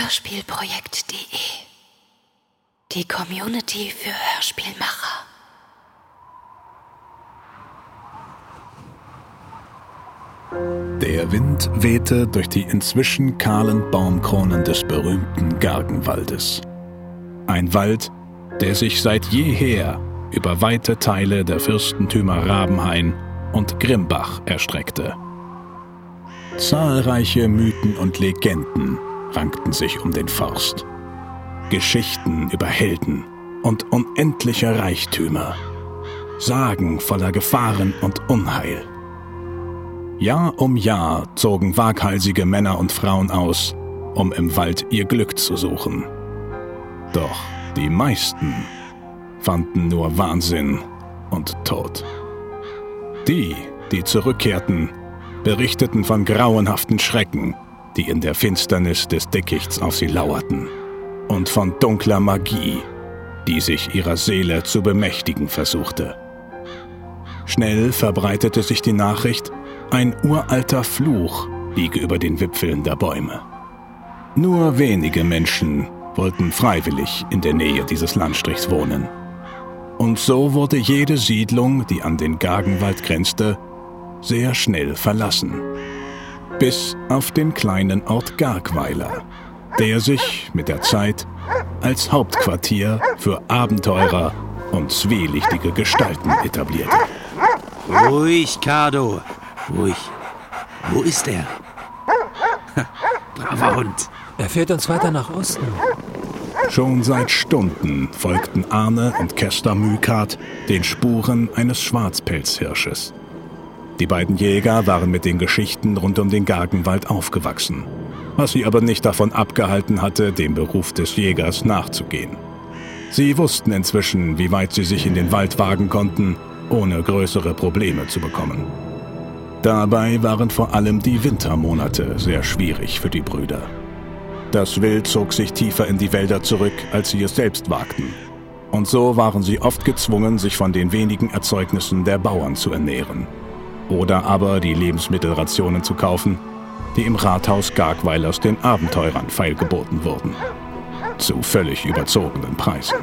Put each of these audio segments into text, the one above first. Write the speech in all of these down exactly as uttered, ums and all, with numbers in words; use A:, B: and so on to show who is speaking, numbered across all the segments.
A: hörspielprojekt punkt de. Die Community für Hörspielmacher.
B: Der Wind wehte durch die inzwischen kahlen Baumkronen des berühmten Gargenwaldes. Ein Wald, der sich seit jeher über weite Teile der Fürstentümer Rabenhain und Grimbach erstreckte. Zahlreiche Mythen und Legenden rankten sich um den Forst. Geschichten über Helden und unendliche Reichtümer. Sagen voller Gefahren und Unheil. Jahr um Jahr zogen waghalsige Männer und Frauen aus, um im Wald ihr Glück zu suchen. Doch die meisten fanden nur Wahnsinn und Tod. Die, die zurückkehrten, berichteten von grauenhaften Schrecken, die in der Finsternis des Dickichts auf sie lauerten, und von dunkler Magie, die sich ihrer Seele zu bemächtigen versuchte. Schnell verbreitete sich die Nachricht, ein uralter Fluch liege über den Wipfeln der Bäume. Nur wenige Menschen wollten freiwillig in der Nähe dieses Landstrichs wohnen. Und so wurde jede Siedlung, die an den Gargenwald grenzte, sehr schnell verlassen. Bis auf den kleinen Ort Gargweiler, der sich mit der Zeit als Hauptquartier für Abenteurer und zwielichtige Gestalten etablierte.
C: Ruhig, Cardo. Ruhig. Wo ist er? Braver Hund.
D: Er führt uns weiter nach Osten.
B: Schon seit Stunden folgten Arne und Kester Mykart den Spuren eines Schwarzpelzhirsches. Die beiden Jäger waren mit den Geschichten rund um den Gargenwald aufgewachsen, was sie aber nicht davon abgehalten hatte, dem Beruf des Jägers nachzugehen. Sie wussten inzwischen, wie weit sie sich in den Wald wagen konnten, ohne größere Probleme zu bekommen. Dabei waren vor allem die Wintermonate sehr schwierig für die Brüder. Das Wild zog sich tiefer in die Wälder zurück, als sie es selbst wagten. Und so waren sie oft gezwungen, sich von den wenigen Erzeugnissen der Bauern zu ernähren. Oder aber die Lebensmittelrationen zu kaufen, die im Rathaus Gargweilers den Abenteurern feilgeboten wurden. Zu völlig überzogenen Preisen.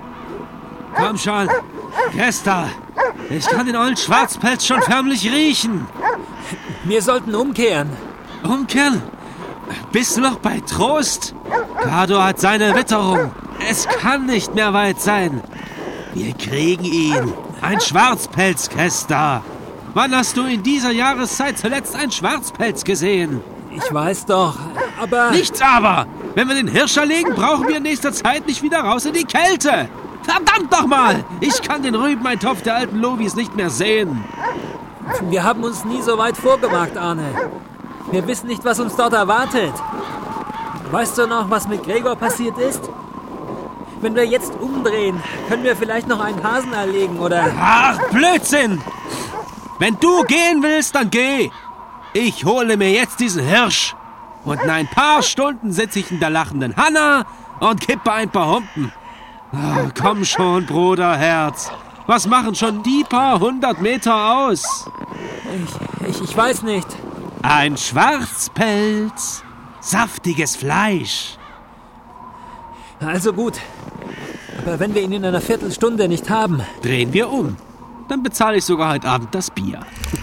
C: Komm schon, Kester! Ich kann den ollen Schwarzpelz schon förmlich riechen.
D: Wir sollten umkehren.
C: Umkehren? Bist du noch bei Trost? Cardo hat seine Witterung. Es kann nicht mehr weit sein. Wir kriegen ihn. Ein Schwarzpelz, Kester. Wann hast du in dieser Jahreszeit zuletzt einen Schwarzpelz gesehen?
D: Ich weiß doch, aber...
C: Nichts aber! Wenn wir den Hirsch erlegen, brauchen wir in nächster Zeit nicht wieder raus in die Kälte. Verdammt doch mal! Ich kann den Rübeneintopf der alten Lovis nicht mehr sehen.
D: Wir haben uns nie so weit vorgewagt, Arne. Wir wissen nicht, was uns dort erwartet. Weißt du noch, was mit Gregor passiert ist? Wenn wir jetzt umdrehen, können wir vielleicht noch einen Hasen erlegen, oder...
C: Ach, Blödsinn! Wenn du gehen willst, dann geh. Ich hole mir jetzt diesen Hirsch. Und in ein paar Stunden sitze ich in der lachenden Hanna und kippe ein paar Humpen. Oh, komm schon, Bruderherz. Was machen schon die paar hundert Meter aus?
D: Ich, ich, ich weiß nicht.
C: Ein Schwarzpelz. Saftiges Fleisch.
D: Also gut. Aber wenn wir ihn in einer Viertelstunde nicht haben...
C: Drehen wir um. Dann bezahle ich sogar heute Abend das Bier.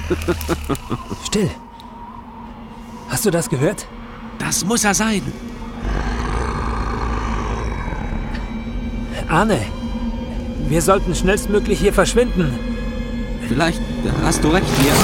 D: Still. Hast du das gehört?
C: Das muss er sein.
D: Arne, wir sollten schnellstmöglich hier verschwinden.
C: Vielleicht hast du recht hier.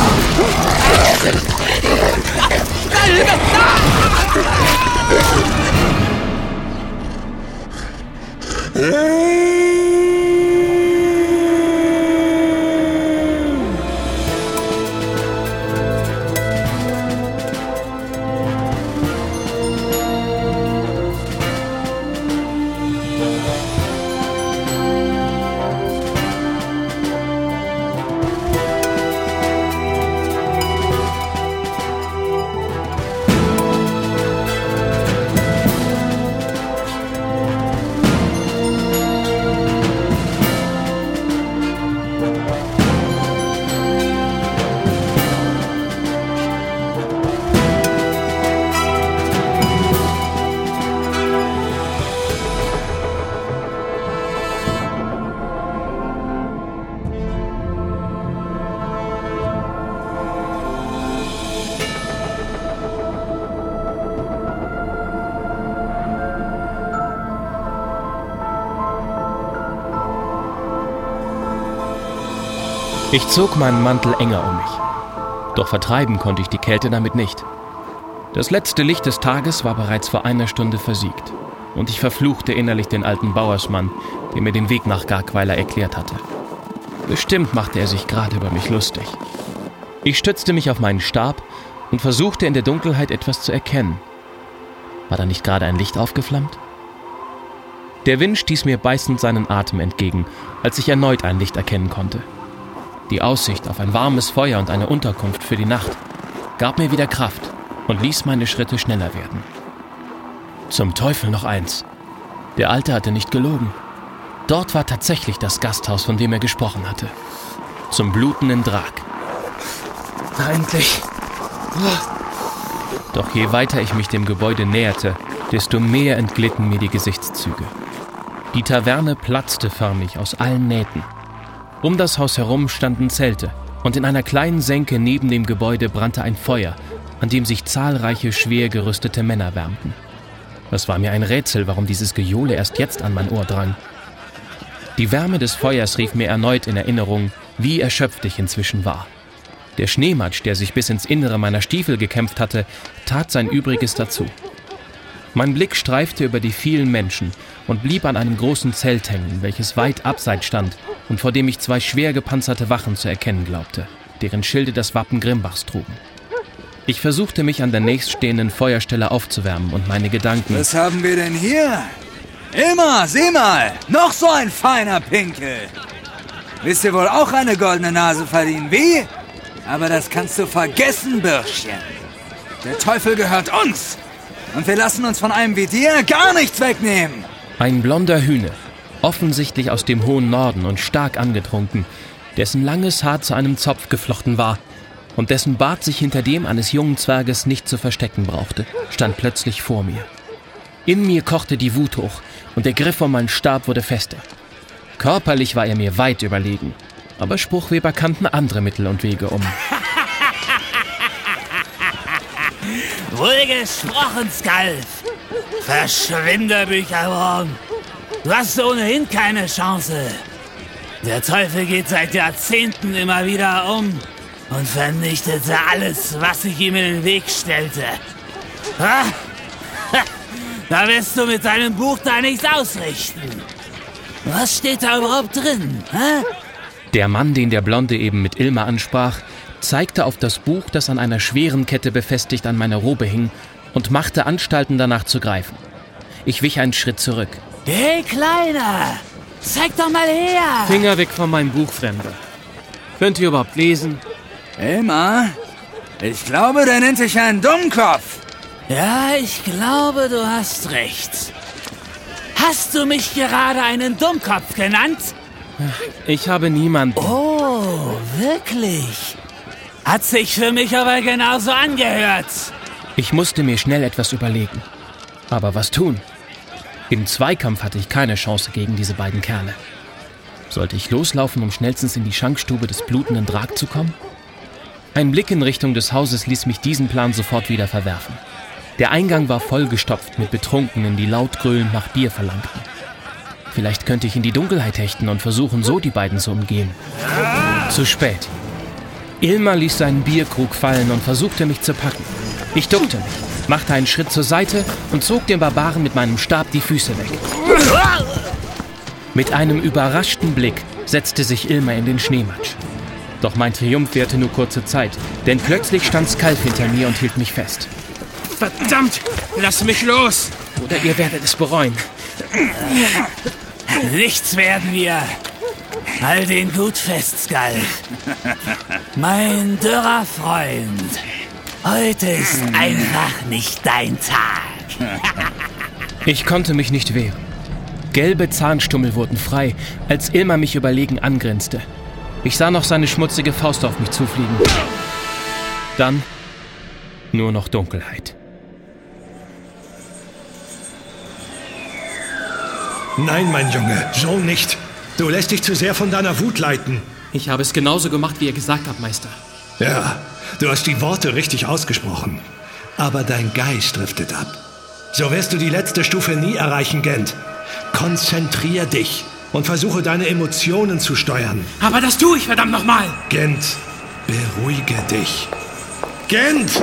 E: Ich zog meinen Mantel enger um mich. Doch vertreiben konnte ich die Kälte damit nicht. Das letzte Licht des Tages war bereits vor einer Stunde versiegt. Und ich verfluchte innerlich den alten Bauersmann, der mir den Weg nach Gargweiler erklärt hatte. Bestimmt machte er sich gerade über mich lustig. Ich stützte mich auf meinen Stab und versuchte in der Dunkelheit etwas zu erkennen. War da nicht gerade ein Licht aufgeflammt? Der Wind stieß mir beißend seinen Atem entgegen, als ich erneut ein Licht erkennen konnte. Die Aussicht auf ein warmes Feuer und eine Unterkunft für die Nacht gab mir wieder Kraft und ließ meine Schritte schneller werden. Zum Teufel noch eins. Der Alte hatte nicht gelogen. Dort war tatsächlich das Gasthaus, von dem er gesprochen hatte. Zum blutenden Drag.
F: Endlich.
E: Doch je weiter ich mich dem Gebäude näherte, desto mehr entglitten mir die Gesichtszüge. Die Taverne platzte förmlich aus allen Nähten. Um das Haus herum standen Zelte und in einer kleinen Senke neben dem Gebäude brannte ein Feuer, an dem sich zahlreiche schwer gerüstete Männer wärmten. Es war mir ein Rätsel, warum dieses Gejohle erst jetzt an mein Ohr drang. Die Wärme des Feuers rief mir erneut in Erinnerung, wie erschöpft ich inzwischen war. Der Schneematsch, der sich bis ins Innere meiner Stiefel gekämpft hatte, tat sein Übriges dazu. Mein Blick streifte über die vielen Menschen und blieb an einem großen Zelt hängen, welches weit abseits stand und vor dem ich zwei schwer gepanzerte Wachen zu erkennen glaubte, deren Schilde das Wappen Grimbachs trugen. Ich versuchte mich an der nächststehenden Feuerstelle aufzuwärmen und meine Gedanken...
G: Was haben wir denn hier? Ilma, sieh mal! Noch so ein feiner Pinkel! Willst du wohl auch eine goldene Nase verdienen, wie? Aber das kannst du vergessen, Bürschchen. Der Teufel gehört uns! Und wir lassen uns von einem wie dir gar nichts wegnehmen!
E: Ein blonder Hühne, offensichtlich aus dem hohen Norden und stark angetrunken, dessen langes Haar zu einem Zopf geflochten war und dessen Bart sich hinter dem eines jungen Zwerges nicht zu verstecken brauchte, stand plötzlich vor mir. In mir kochte die Wut hoch und der Griff um meinen Stab wurde fester. Körperlich war er mir weit überlegen, aber Spruchweber kannten andere Mittel und Wege um.
H: Wohl gesprochen, Skalf. Verschwinde, Bücherwurm. Du hast ohnehin keine Chance. Der Teufel geht seit Jahrzehnten immer wieder um und vernichtete alles, was sich ihm in den Weg stellte. Ha? Da wirst du mit deinem Buch da nichts ausrichten. Was steht da überhaupt drin? Ha?
E: Der Mann, den der Blonde eben mit Ilma ansprach, zeigte auf das Buch, das an einer schweren Kette befestigt an meiner Robe hing, und machte Anstalten, danach zu greifen. Ich wich einen Schritt zurück.
H: Hey, Kleiner! Zeig doch mal her!
F: Finger weg von meinem Buch, Fremder. Könnt ihr überhaupt lesen?
G: Ilma, ich glaube, der nennt dich einen Dummkopf.
H: Ja, ich glaube, du hast recht. Hast du mich gerade einen Dummkopf genannt?
F: Ich habe niemanden.
H: Oh, wirklich? Hat sich für mich aber genauso angehört.
E: Ich musste mir schnell etwas überlegen. Aber was tun? Im Zweikampf hatte ich keine Chance gegen diese beiden Kerle. Sollte ich loslaufen, um schnellstens in die Schankstube des blutenden Drag zu kommen? Ein Blick in Richtung des Hauses ließ mich diesen Plan sofort wieder verwerfen. Der Eingang war vollgestopft mit Betrunkenen, die laut gröhlend nach Bier verlangten. Vielleicht könnte ich in die Dunkelheit hechten und versuchen, so die beiden zu umgehen. Zu spät. Ilma ließ seinen Bierkrug fallen und versuchte, mich zu packen. Ich duckte mich, machte einen Schritt zur Seite und zog dem Barbaren mit meinem Stab die Füße weg. Mit einem überraschten Blick setzte sich Ilma in den Schneematsch. Doch mein Triumph währte nur kurze Zeit, denn plötzlich stand Skalf hinter mir und hielt mich fest.
F: Verdammt! Lass mich los!
E: Oder ihr werdet es bereuen.
H: Nichts werden wir. Halt den gut fest, Skalf. Mein dürrer Freund. Heute ist einfach nicht dein Tag.
E: Ich konnte mich nicht wehren. Gelbe Zahnstummel wurden frei, als Ilma mich überlegen angrinste. Ich sah noch seine schmutzige Faust auf mich zufliegen. Dann nur noch Dunkelheit.
B: Nein, mein Junge, so nicht. Du lässt dich zu sehr von deiner Wut leiten.
F: Ich habe es genauso gemacht, wie ihr gesagt habt, Meister.
B: Ja, du hast die Worte richtig ausgesprochen. Aber dein Geist driftet ab. So wirst du die letzte Stufe nie erreichen, Gent. Konzentrier dich.
I: und versuche deine Emotionen zu steuern.
F: Aber das tue ich, verdammt nochmal!
I: Gent, beruhige dich. Gent!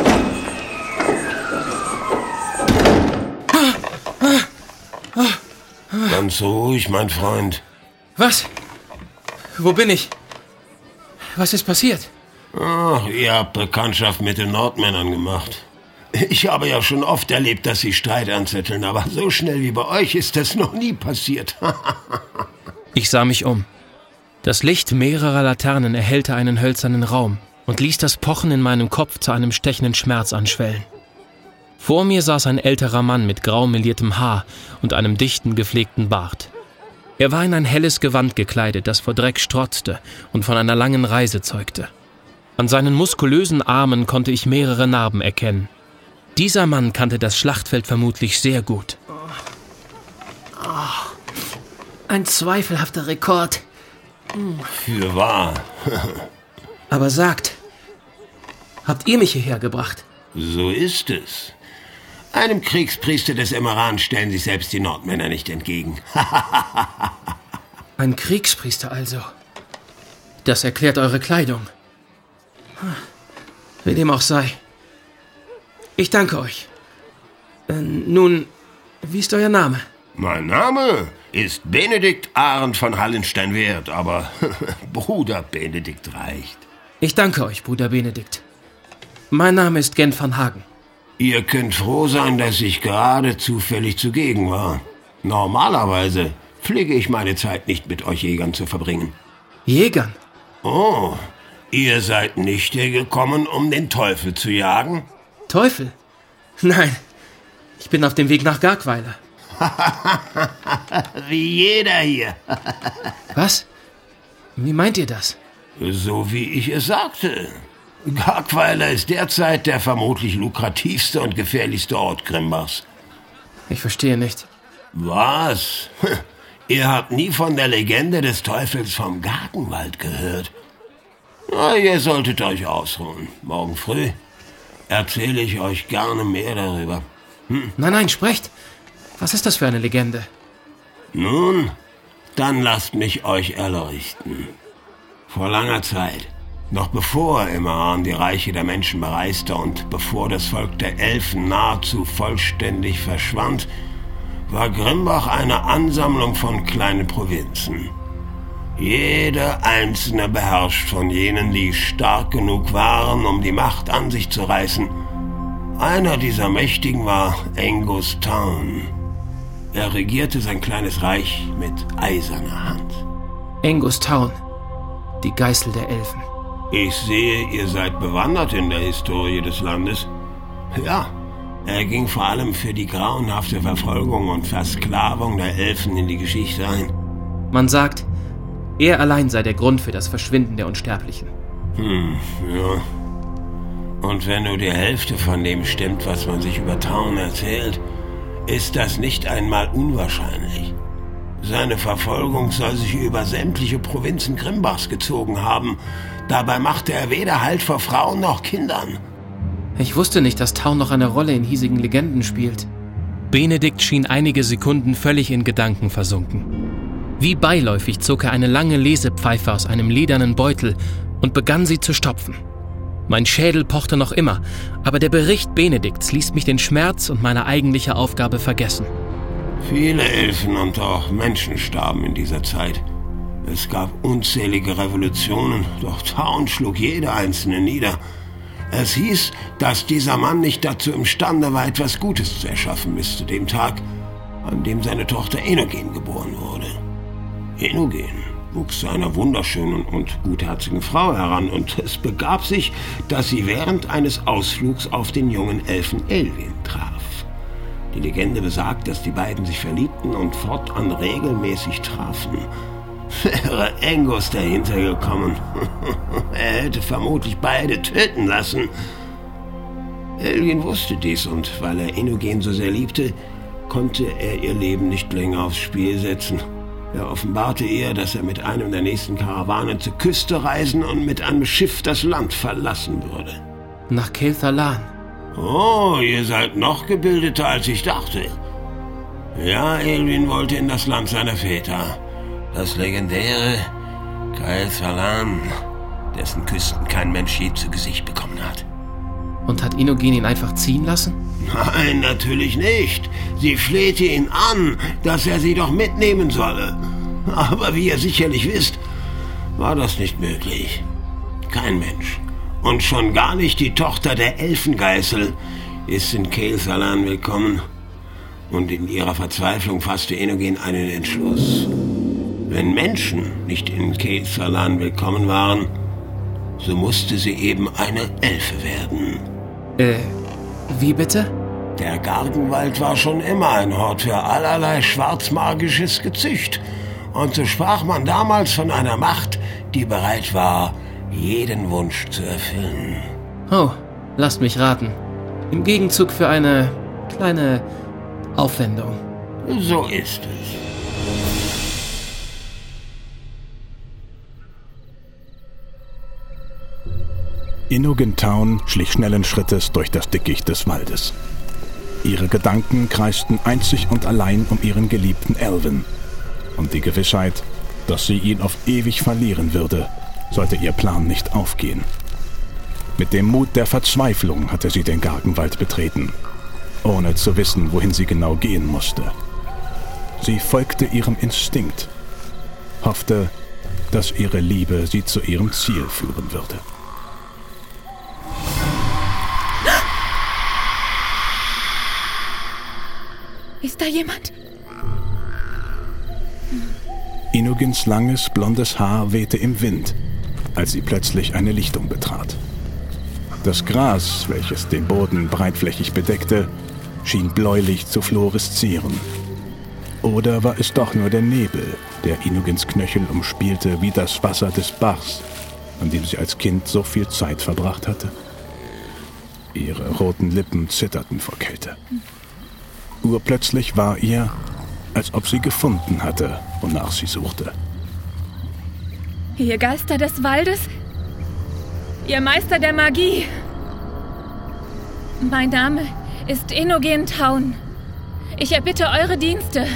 J: Ganz ruhig, mein Freund.
F: Was? Wo bin ich? Was ist passiert?
J: Ach, ihr habt Bekanntschaft mit den Nordmännern gemacht. Ich habe ja schon oft erlebt, dass sie Streit anzetteln, aber so schnell wie bei euch ist das noch nie passiert.
E: Ich sah mich um. Das Licht mehrerer Laternen erhellte einen hölzernen Raum und ließ das Pochen in meinem Kopf zu einem stechenden Schmerz anschwellen. Vor mir saß ein älterer Mann mit grau meliertem Haar und einem dichten, gepflegten Bart. Er war in ein helles Gewand gekleidet, das vor Dreck strotzte und von einer langen Reise zeugte. An seinen muskulösen Armen konnte ich mehrere Narben erkennen. Dieser Mann kannte das Schlachtfeld vermutlich sehr gut.
F: Oh. Oh. Ein zweifelhafter Rekord.
J: Für wahr.
F: Aber sagt, habt ihr mich hierher gebracht?
J: So ist es. Einem Kriegspriester des Emmeran stellen sich selbst die Nordmänner nicht entgegen.
F: Ein Kriegspriester also. Das erklärt eure Kleidung. Wie dem auch sei. Ich danke euch. Äh, nun, wie ist euer Name?
J: Mein Name ist Benedikt Arndt von Hallenstein-Werth, aber Bruder Benedikt reicht.
F: Ich danke euch, Bruder Benedikt. Mein Name ist Gent van Hagen.
J: Ihr könnt froh sein, dass ich gerade zufällig zugegen war. Normalerweise pflege ich meine Zeit nicht mit euch Jägern zu verbringen.
F: Jägern?
J: Oh, ihr seid nicht hier gekommen, um den Teufel zu jagen?
F: Teufel? Nein, ich bin auf dem Weg nach Gargweiler.
J: Wie jeder hier.
F: Was? Wie meint ihr das?
J: So wie ich es sagte. Gargweiler ist derzeit der vermutlich lukrativste und gefährlichste Ort Grimbachs.
F: Ich verstehe nicht.
J: Was? Ihr habt nie von der Legende des Teufels vom Gartenwald gehört? Na, ihr solltet euch ausruhen. Morgen früh erzähle ich euch gerne mehr darüber.
F: Hm? Nein, nein, sprecht. Was ist das für eine Legende?
J: Nun, dann lasst mich euch erleuchten. Vor langer Zeit, noch bevor Emmeran die Reiche der Menschen bereiste und bevor das Volk der Elfen nahezu vollständig verschwand, war Grimbach eine Ansammlung von kleinen Provinzen. Jede einzelne beherrscht von jenen, die stark genug waren, um die Macht an sich zu reißen. Einer dieser Mächtigen war Angus Town. Er regierte sein kleines Reich mit eiserner Hand.
F: Angus Town, die Geißel der Elfen.
J: Ich sehe, ihr seid bewandert in der Historie des Landes. Ja, er ging vor allem für die grauenhafte Verfolgung und Versklavung der Elfen in die Geschichte ein.
F: Man sagt, er allein sei der Grund für das Verschwinden der Unsterblichen.
J: Hm, ja. Und wenn nur die Hälfte von dem stimmt, was man sich über Town erzählt, ist das nicht einmal unwahrscheinlich. Seine Verfolgung soll sich über sämtliche Provinzen Grimbachs gezogen haben. Dabei machte er weder Halt vor Frauen noch Kindern.
F: Ich wusste nicht, dass Town noch eine Rolle in hiesigen Legenden spielt.
E: Benedikt schien einige Sekunden völlig in Gedanken versunken. Wie beiläufig zog er eine lange Lesepfeife aus einem ledernen Beutel und begann sie zu stopfen. Mein Schädel pochte noch immer, aber der Bericht Benedikts ließ mich den Schmerz und meine eigentliche Aufgabe vergessen.
J: Viele Elfen und auch Menschen starben in dieser Zeit. Es gab unzählige Revolutionen, doch Town schlug jede einzelne nieder. Es hieß, dass dieser Mann nicht dazu imstande war, etwas Gutes zu erschaffen bis zu dem Tag, an dem seine Tochter Enogen geboren wurde. Enogen wuchs zu einer wunderschönen und gutherzigen Frau heran und es begab sich, dass sie während eines Ausflugs auf den jungen Elfen Elwin traf. Die Legende besagt, dass die beiden sich verliebten und fortan regelmäßig trafen. Wäre Angus dahinter gekommen, er hätte vermutlich beide töten lassen. Elwin wusste dies und weil er Enogen so sehr liebte, konnte er ihr Leben nicht länger aufs Spiel setzen. Er offenbarte ihr, dass er mit einem der nächsten Karawanen zur Küste reisen und mit einem Schiff das Land verlassen würde.
F: Nach Cael'Thalan.
J: Oh, ihr seid noch gebildeter, als ich dachte. Ja, Elwin wollte in das Land seiner Väter. Das legendäre Caer Sallane, dessen Küsten kein Mensch je zu Gesicht bekommen hat.
E: Und hat Inogen ihn einfach ziehen lassen?
J: Nein, natürlich nicht. Sie flehte ihn an, dass er sie doch mitnehmen solle. Aber wie ihr sicherlich wisst, war das nicht möglich. Kein Mensch, und schon gar nicht die Tochter der Elfengeißel, ist in Caer Sallane willkommen. Und in ihrer Verzweiflung fasste Inogen einen Entschluss. Wenn Menschen nicht in Caer Sallane willkommen waren, so musste sie eben eine Elfe werden.
E: Äh, wie bitte?
J: Der Gargenwald war schon immer ein Ort für allerlei schwarzmagisches Gezücht. Und so sprach man damals von einer Macht, die bereit war, jeden Wunsch zu erfüllen.
E: Oh, lasst mich raten. Im Gegenzug für eine kleine Aufwendung.
J: So ist es.
B: Inogen Town schlich schnellen Schrittes durch das Dickicht des Waldes. Ihre Gedanken kreisten einzig und allein um ihren geliebten Elven. Und die Gewissheit, dass sie ihn auf ewig verlieren würde, sollte ihr Plan nicht aufgehen. Mit dem Mut der Verzweiflung hatte sie den Gargenwald betreten, ohne zu wissen, wohin sie genau gehen musste. Sie folgte ihrem Instinkt, hoffte, dass ihre Liebe sie zu ihrem Ziel führen würde.
A: Ist da jemand?
B: Inogens langes, blondes Haar wehte im Wind, als sie plötzlich eine Lichtung betrat. Das Gras, welches den Boden breitflächig bedeckte, schien bläulich zu fluoreszieren. Oder war es doch nur der Nebel, der Inogens Knöchel umspielte wie das Wasser des Bachs, an dem sie als Kind so viel Zeit verbracht hatte? Ihre roten Lippen zitterten vor Kälte. Urplötzlich war ihr, als ob sie gefunden hatte, wonach sie suchte.
A: Ihr Geister des Waldes? Ihr Meister der Magie? Mein Name ist Inogen Town. Ich erbitte eure Dienste.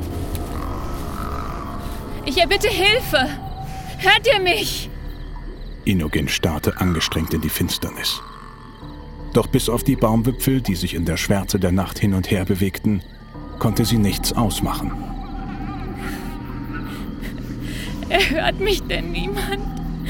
A: Ich erbitte Hilfe. Hört ihr mich?
B: Inogen starrte angestrengt in die Finsternis. Doch bis auf die Baumwipfel, die sich in der Schwärze der Nacht hin und her bewegten, konnte sie nichts ausmachen.
A: Erhört mich denn niemand?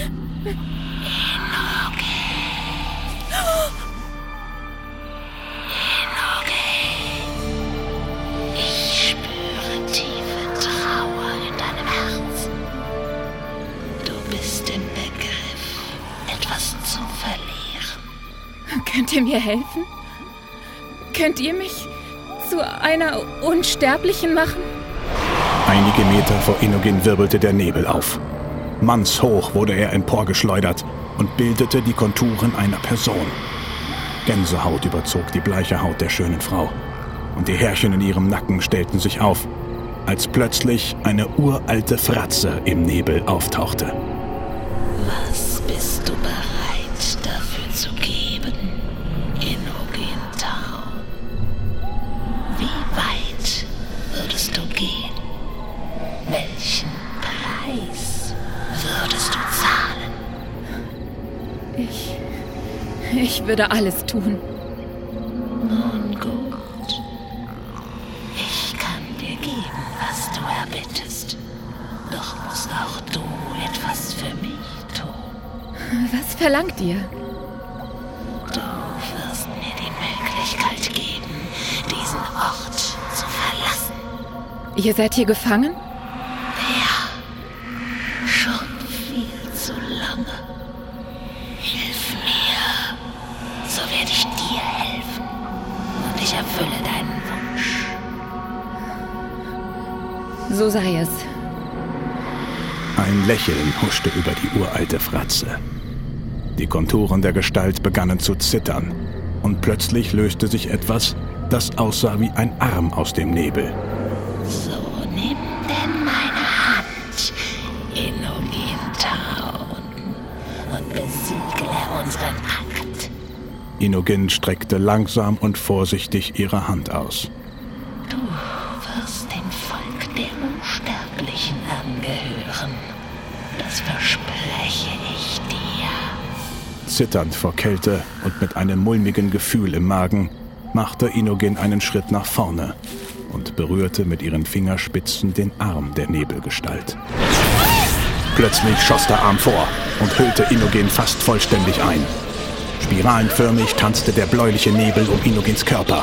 K: Ich spüre tiefe Trauer in deinem Herzen. Du bist im Begriff, etwas zu verlieren.
A: Könnt ihr mir helfen? Könnt ihr mich zu einer Unsterblichen machen?
B: Einige Meter vor Inogen wirbelte der Nebel auf. Mannshoch wurde er emporgeschleudert und bildete die Konturen einer Person. Gänsehaut überzog die bleiche Haut der schönen Frau. Und die Härchen in ihrem Nacken stellten sich auf, als plötzlich eine uralte Fratze im Nebel auftauchte.
K: Was bist du bereit dafür zu geben, Inogen Town? Wie weit würdest du gehen? Welchen Preis würdest du zahlen?
A: Ich... Ich würde alles tun.
K: Nun gut. Ich kann dir geben, was du erbittest. Doch musst auch du etwas für mich tun.
A: Was verlangt ihr?
K: Du wirst mir die Möglichkeit geben, diesen Ort zu verlassen.
A: Ihr seid hier gefangen?
K: Ja, schon viel zu lange. Hilf mir, so werde ich dir helfen und ich erfülle deinen Wunsch.
A: So sei es.
B: Ein Lächeln huschte über die uralte Fratze. Die Konturen der Gestalt begannen zu zittern und plötzlich löste sich etwas, das aussah wie ein Arm aus dem Nebel.
K: So nimm denn meine Hand, Inogen Town, und besiegle unseren Akt.
B: Inogen streckte langsam und vorsichtig ihre Hand aus.
K: Du wirst dem Volk der Unsterblichen angehören. Das verspreche ich dir.
B: Zitternd vor Kälte und mit einem mulmigen Gefühl im Magen machte Inogen einen Schritt nach vorne und berührte mit ihren Fingerspitzen den Arm der Nebelgestalt. Plötzlich schoss der Arm vor und hüllte Inogen fast vollständig ein. Spiralenförmig tanzte der bläuliche Nebel um Inogens Körper.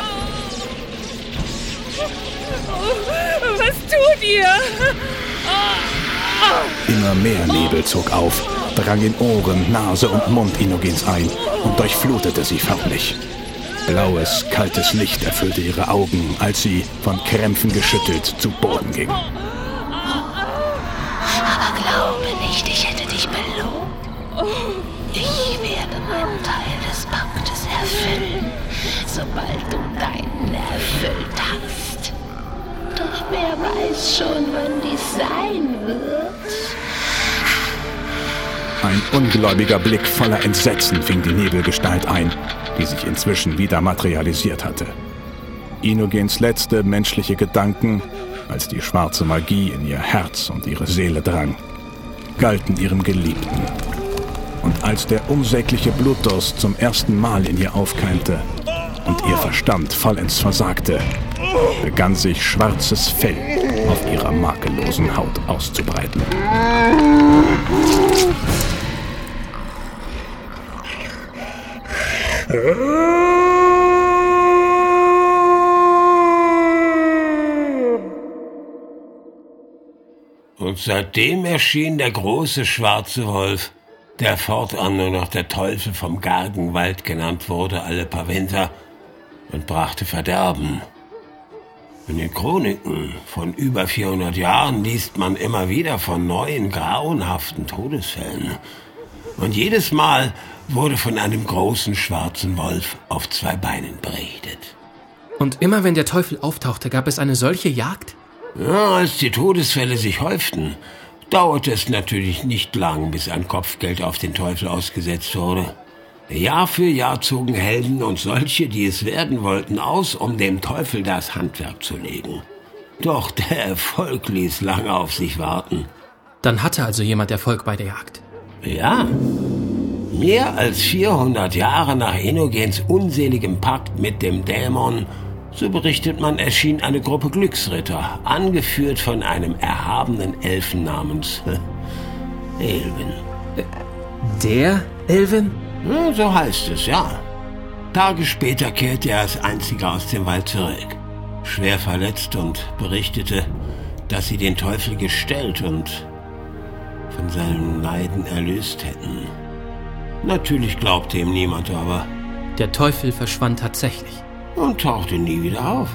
A: Was tut ihr?
B: Immer mehr Nebel zog auf, drang in Ohren, Nase und Mund Inogens ein und durchflutete sie förmlich. Blaues, kaltes Licht erfüllte ihre Augen, als sie, von Krämpfen geschüttelt, zu Boden ging.
K: Aber glaube nicht, ich hätte dich belogen. Ich werde meinen Teil des Paktes erfüllen, sobald du deinen erfüllt hast. Doch wer weiß schon, wann dies sein wird.
B: Ein ungläubiger Blick voller Entsetzen fing die Nebelgestalt ein, die sich inzwischen wieder materialisiert hatte. Inogens letzte menschliche Gedanken, als die schwarze Magie in ihr Herz und ihre Seele drang, galten ihrem Geliebten. Und als der unsägliche Blutdurst zum ersten Mal in ihr aufkeimte und ihr Verstand vollends versagte, begann sich schwarzes Fell auf ihrer makellosen Haut auszubreiten.
J: Und seitdem erschien der große schwarze Wolf, der fortan nur noch der Teufel vom Gargenwald genannt wurde, alle paar Winter, und brachte Verderben. In den Chroniken von über vierhundert Jahren liest man immer wieder von neuen, grauenhaften Todesfällen. Und jedes Mal wurde von einem großen schwarzen Wolf auf zwei Beinen beredet.
F: Und immer wenn der Teufel auftauchte, gab es eine solche Jagd?
J: Ja, als die Todesfälle sich häuften, dauerte es natürlich nicht lang, bis ein Kopfgeld auf den Teufel ausgesetzt wurde. Jahr für Jahr zogen Helden und solche, die es werden wollten, aus, um dem Teufel das Handwerk zu legen. Doch der Erfolg ließ lange auf sich warten.
F: Dann hatte also jemand Erfolg bei der Jagd?
J: Ja. Mehr als vierhundert Jahre nach Inogens unseligem Pakt mit dem Dämon, so berichtet man, erschien eine Gruppe Glücksritter, angeführt von einem erhabenen Elfen namens Elven.
F: Der Elven?
J: Ja, so heißt es, ja. Tage später kehrte er als einziger aus dem Wald zurück, schwer verletzt, und berichtete, dass sie den Teufel gestellt und von seinem Leiden erlöst hätten. Natürlich glaubte ihm niemand, aber...
F: Der Teufel verschwand tatsächlich.
J: Und tauchte nie wieder auf.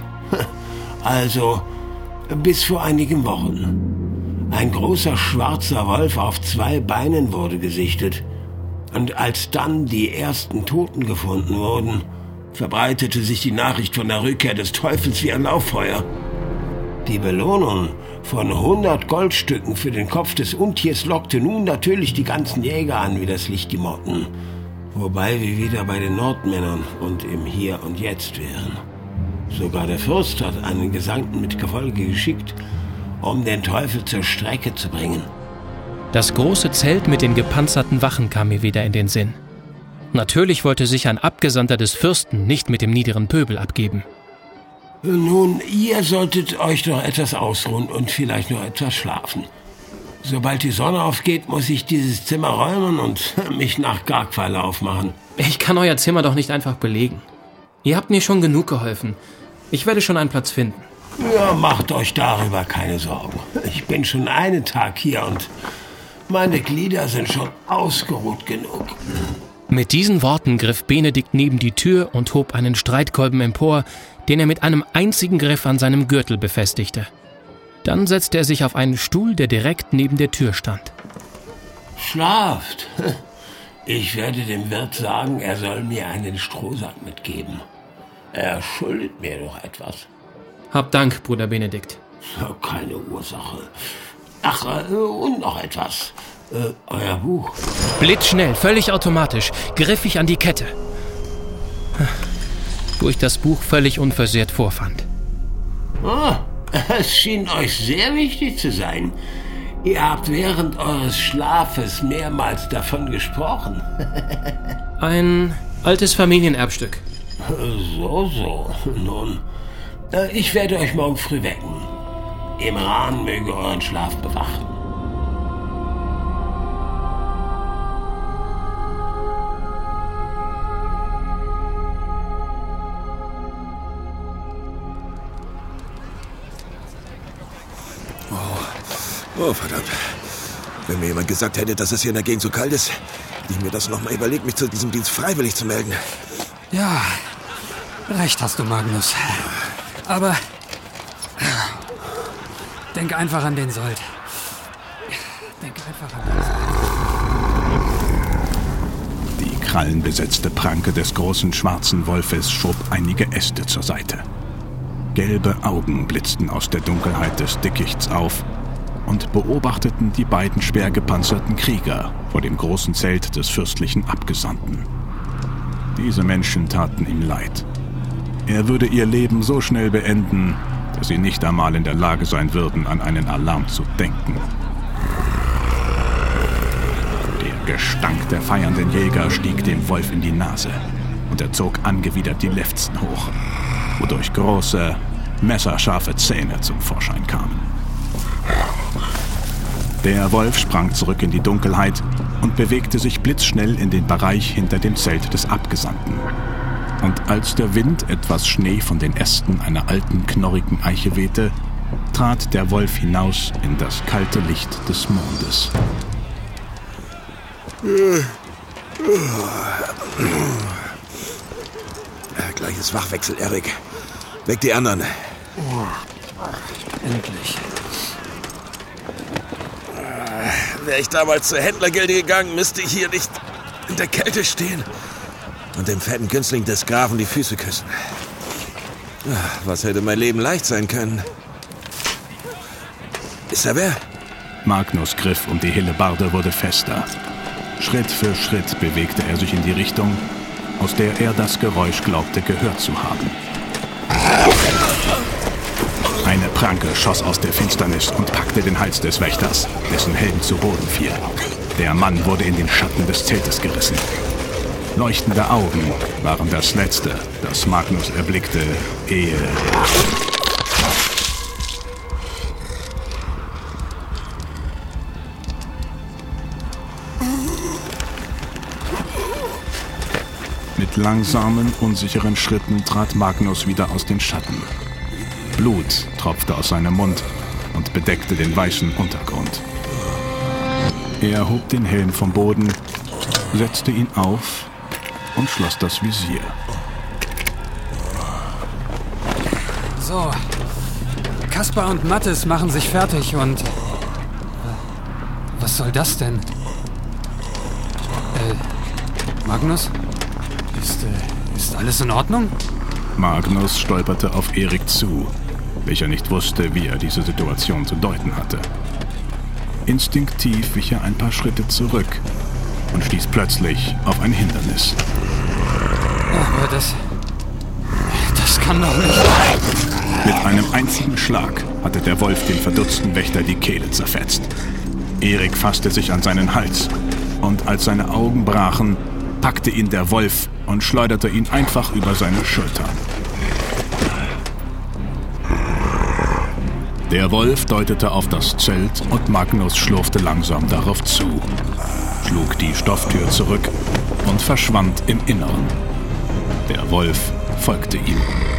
J: Also, bis vor einigen Wochen. Ein großer schwarzer Wolf auf zwei Beinen wurde gesichtet. Und als dann die ersten Toten gefunden wurden, verbreitete sich die Nachricht von der Rückkehr des Teufels wie ein Lauffeuer. Die Belohnung von hundert Goldstücken für den Kopf des Untiers lockte nun natürlich die ganzen Jäger an, wie das Licht die Motten. Wobei wir wieder bei den Nordmännern und im Hier und Jetzt wären. Sogar der Fürst hat einen Gesandten mit Gefolge geschickt, um den Teufel zur Strecke zu bringen.
E: Das große Zelt mit den gepanzerten Wachen kam mir wieder in den Sinn. Natürlich wollte sich ein Abgesandter des Fürsten nicht mit dem niederen Pöbel abgeben.
J: Nun, ihr solltet euch doch etwas ausruhen und vielleicht noch etwas schlafen. Sobald die Sonne aufgeht, muss ich dieses Zimmer räumen und mich nach Gargpfeile aufmachen.
F: Ich kann euer Zimmer doch nicht einfach belegen. Ihr habt mir schon genug geholfen. Ich werde schon einen Platz finden.
J: Ja, macht euch darüber keine Sorgen. Ich bin schon einen Tag hier und meine Glieder sind schon ausgeruht genug.
E: Mit diesen Worten griff Benedikt neben die Tür und hob einen Streitkolben empor, den er mit einem einzigen Griff an seinem Gürtel befestigte. Dann setzte er sich auf einen Stuhl, der direkt neben der Tür stand.
J: Schlaft. Ich werde dem Wirt sagen, er soll mir einen Strohsack mitgeben. Er schuldet mir doch etwas.
F: Hab Dank, Bruder Benedikt.
J: Keine Ursache. Ach, äh, und noch etwas. Äh, euer Buch.
E: Blitzschnell, völlig automatisch, griff ich an die Kette, wo ich das Buch völlig unversehrt vorfand.
J: Oh, Oh, es schien euch sehr wichtig zu sein. Ihr habt während eures Schlafes mehrmals davon gesprochen.
F: Ein altes Familienerbstück.
J: So, so. Nun, ich werde euch morgen früh wecken. Imran möge euren Schlaf bewachen.
L: Oh, verdammt. Wenn mir jemand gesagt hätte, dass es hier in der Gegend so kalt ist, hätte ich mir das nochmal überlegt, mich zu diesem Dienst freiwillig zu melden.
M: Ja, recht hast du, Magnus. Aber denk einfach an den Sold. Denk einfach an den Sold.
B: Die krallenbesetzte Pranke des großen schwarzen Wolfes schob einige Äste zur Seite. Gelbe Augen blitzten aus der Dunkelheit des Dickichts auf und beobachteten die beiden schwer gepanzerten Krieger vor dem großen Zelt des fürstlichen Abgesandten. Diese Menschen taten ihm leid. Er würde ihr Leben so schnell beenden, dass sie nicht einmal in der Lage sein würden, an einen Alarm zu denken. Der Gestank der feiernden Jäger stieg dem Wolf in die Nase und er zog angewidert die Lefzen hoch, wodurch große, messerscharfe Zähne zum Vorschein kamen. Der Wolf sprang zurück in die Dunkelheit und bewegte sich blitzschnell in den Bereich hinter dem Zelt des Abgesandten. Und als der Wind etwas Schnee von den Ästen einer alten, knorrigen Eiche wehte, trat der Wolf hinaus in das kalte Licht des Mondes.
L: Gleiches Wachwechsel, Erik. Weck die anderen.
M: Endlich.
L: Wäre ich damals zur Händlergilde gegangen, müsste ich hier nicht in der Kälte stehen und dem fetten Günstling des Grafen die Füße küssen. Was hätte mein Leben leicht sein können? Ist er wer?
B: Magnus Griff um die Hellebarde wurde fester. Schritt für Schritt bewegte er sich in die Richtung, aus der er das Geräusch glaubte gehört zu haben. Eine Pranke schoss aus der Finsternis und packte den Hals des Wächters, dessen Helm zu Boden fiel. Der Mann wurde in den Schatten des Zeltes gerissen. Leuchtende Augen waren das Letzte, das Magnus erblickte, ehe... Mit langsamen, unsicheren Schritten trat Magnus wieder aus den Schatten. Blut tropfte aus seinem Mund und bedeckte den weißen Untergrund. Er hob den Helm vom Boden, setzte ihn auf und schloss das Visier.
M: So, Kaspar und Mattes machen sich fertig und... Was soll das denn? Äh, Magnus? Ist, äh, ist alles in Ordnung?
B: Magnus stolperte auf Erik zu, welcher nicht wusste, wie er diese Situation zu deuten hatte. Instinktiv wich er ein paar Schritte zurück und stieß plötzlich auf ein Hindernis.
M: Aber das... Das kann doch nicht...
B: Mit einem einzigen Schlag hatte der Wolf dem verdutzten Wächter die Kehle zerfetzt. Erik fasste sich an seinen Hals und als seine Augen brachen, packte ihn der Wolf und schleuderte ihn einfach über seine Schulter. Der Wolf deutete auf das Zelt und Magnus schlurfte langsam darauf zu, schlug die Stofftür zurück und verschwand im Inneren. Der Wolf folgte ihm.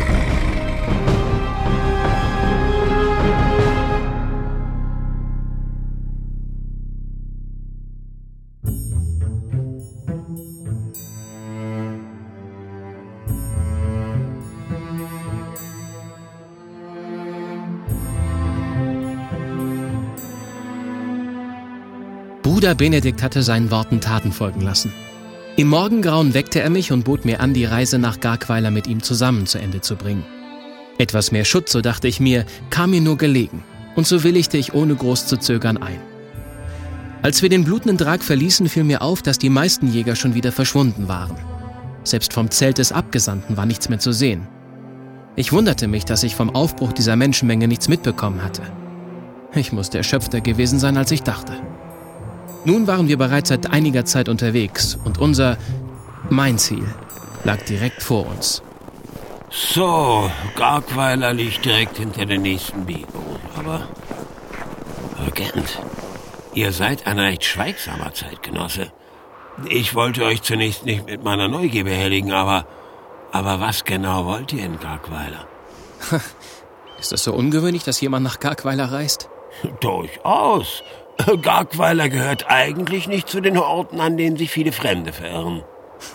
E: Bruder Benedikt hatte seinen Worten Taten folgen lassen. Im Morgengrauen weckte er mich und bot mir an, die Reise nach Garkweiler mit ihm zusammen zu Ende zu bringen. Etwas mehr Schutz, so dachte ich mir, kam mir nur gelegen, und so willigte ich ohne groß zu zögern ein. Als wir den blutenden Drag verließen, fiel mir auf, dass die meisten Jäger schon wieder verschwunden waren. Selbst vom Zelt des Abgesandten war nichts mehr zu sehen. Ich wunderte mich, dass ich vom Aufbruch dieser Menschenmenge nichts mitbekommen hatte. Ich musste erschöpfter gewesen sein, als ich dachte. Nun waren wir bereits seit einiger Zeit unterwegs und unser, mein Ziel, lag direkt vor uns.
J: So, Garkweiler liegt direkt hinter der nächsten Biegung. Aber, Gent, ihr seid ein recht schweigsamer Zeitgenosse. Ich wollte euch zunächst nicht mit meiner Neugier behelligen, aber, aber was genau wollt ihr in Garkweiler?
E: Ist es so ungewöhnlich, dass jemand nach Garkweiler reist?
J: Durchaus. Garkweiler gehört eigentlich nicht zu den Orten, an denen sich viele Fremde verirren.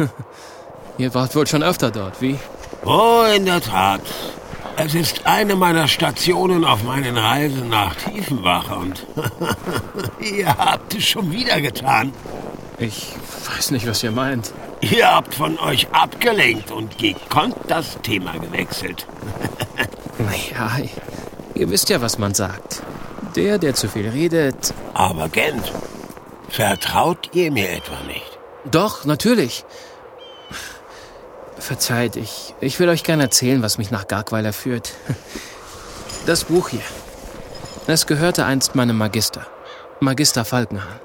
E: Ihr wart wohl schon öfter dort, wie?
J: Oh, in der Tat. Es ist eine meiner Stationen auf meinen Reisen nach Tiefenbach und ihr habt es schon wieder getan.
E: Ich weiß nicht, was ihr meint.
J: Ihr habt von euch abgelenkt und gekonnt das Thema gewechselt.
E: Naja, ihr wisst ja, was man sagt. Der, der zu viel redet...
J: Aber Gent, vertraut ihr mir etwa nicht?
E: Doch, natürlich. Verzeiht, ich, ich will euch gerne erzählen, was mich nach Garkweiler führt. Das Buch hier. Es gehörte einst meinem Magister. Magister Falkenhahn.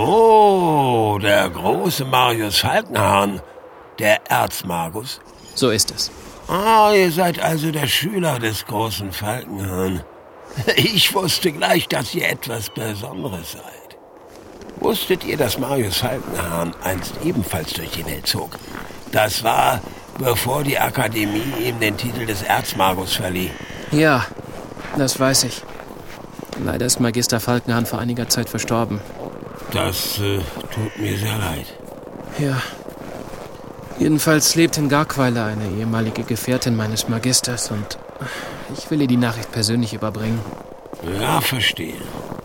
J: Oh, der große Marius Falkenhahn. Der Erzmagus.
E: So ist es.
J: Ah, ihr seid also der Schüler des großen Falkenhahn. Ich wusste gleich, dass ihr etwas Besonderes seid. Wusstet ihr, dass Marius Falkenhahn einst ebenfalls durch die Welt zog? Das war, bevor die Akademie ihm den Titel des Erzmagus verlieh.
E: Ja, das weiß ich. Leider ist Magister Falkenhahn vor einiger Zeit verstorben.
J: Das äh, tut mir sehr leid.
E: Ja. Jedenfalls lebt in Garkweiler eine ehemalige Gefährtin meines Magisters und ich will ihr die Nachricht persönlich überbringen.
J: Ja, verstehe.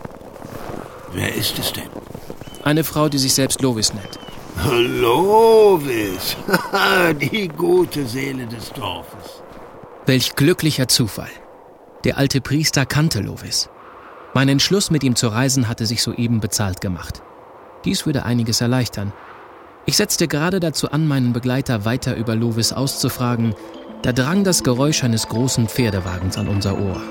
J: Wer ist es denn?
E: Eine Frau, die sich selbst Lovis nennt.
J: Lovis, die gute Seele des Dorfes.
E: Welch glücklicher Zufall. Der alte Priester kannte Lovis. Mein Entschluss, mit ihm zu reisen, hatte sich soeben bezahlt gemacht. Dies würde einiges erleichtern. Ich setzte gerade dazu an, meinen Begleiter weiter über Lovis auszufragen, da drang das Geräusch eines großen Pferdewagens an unser Ohr.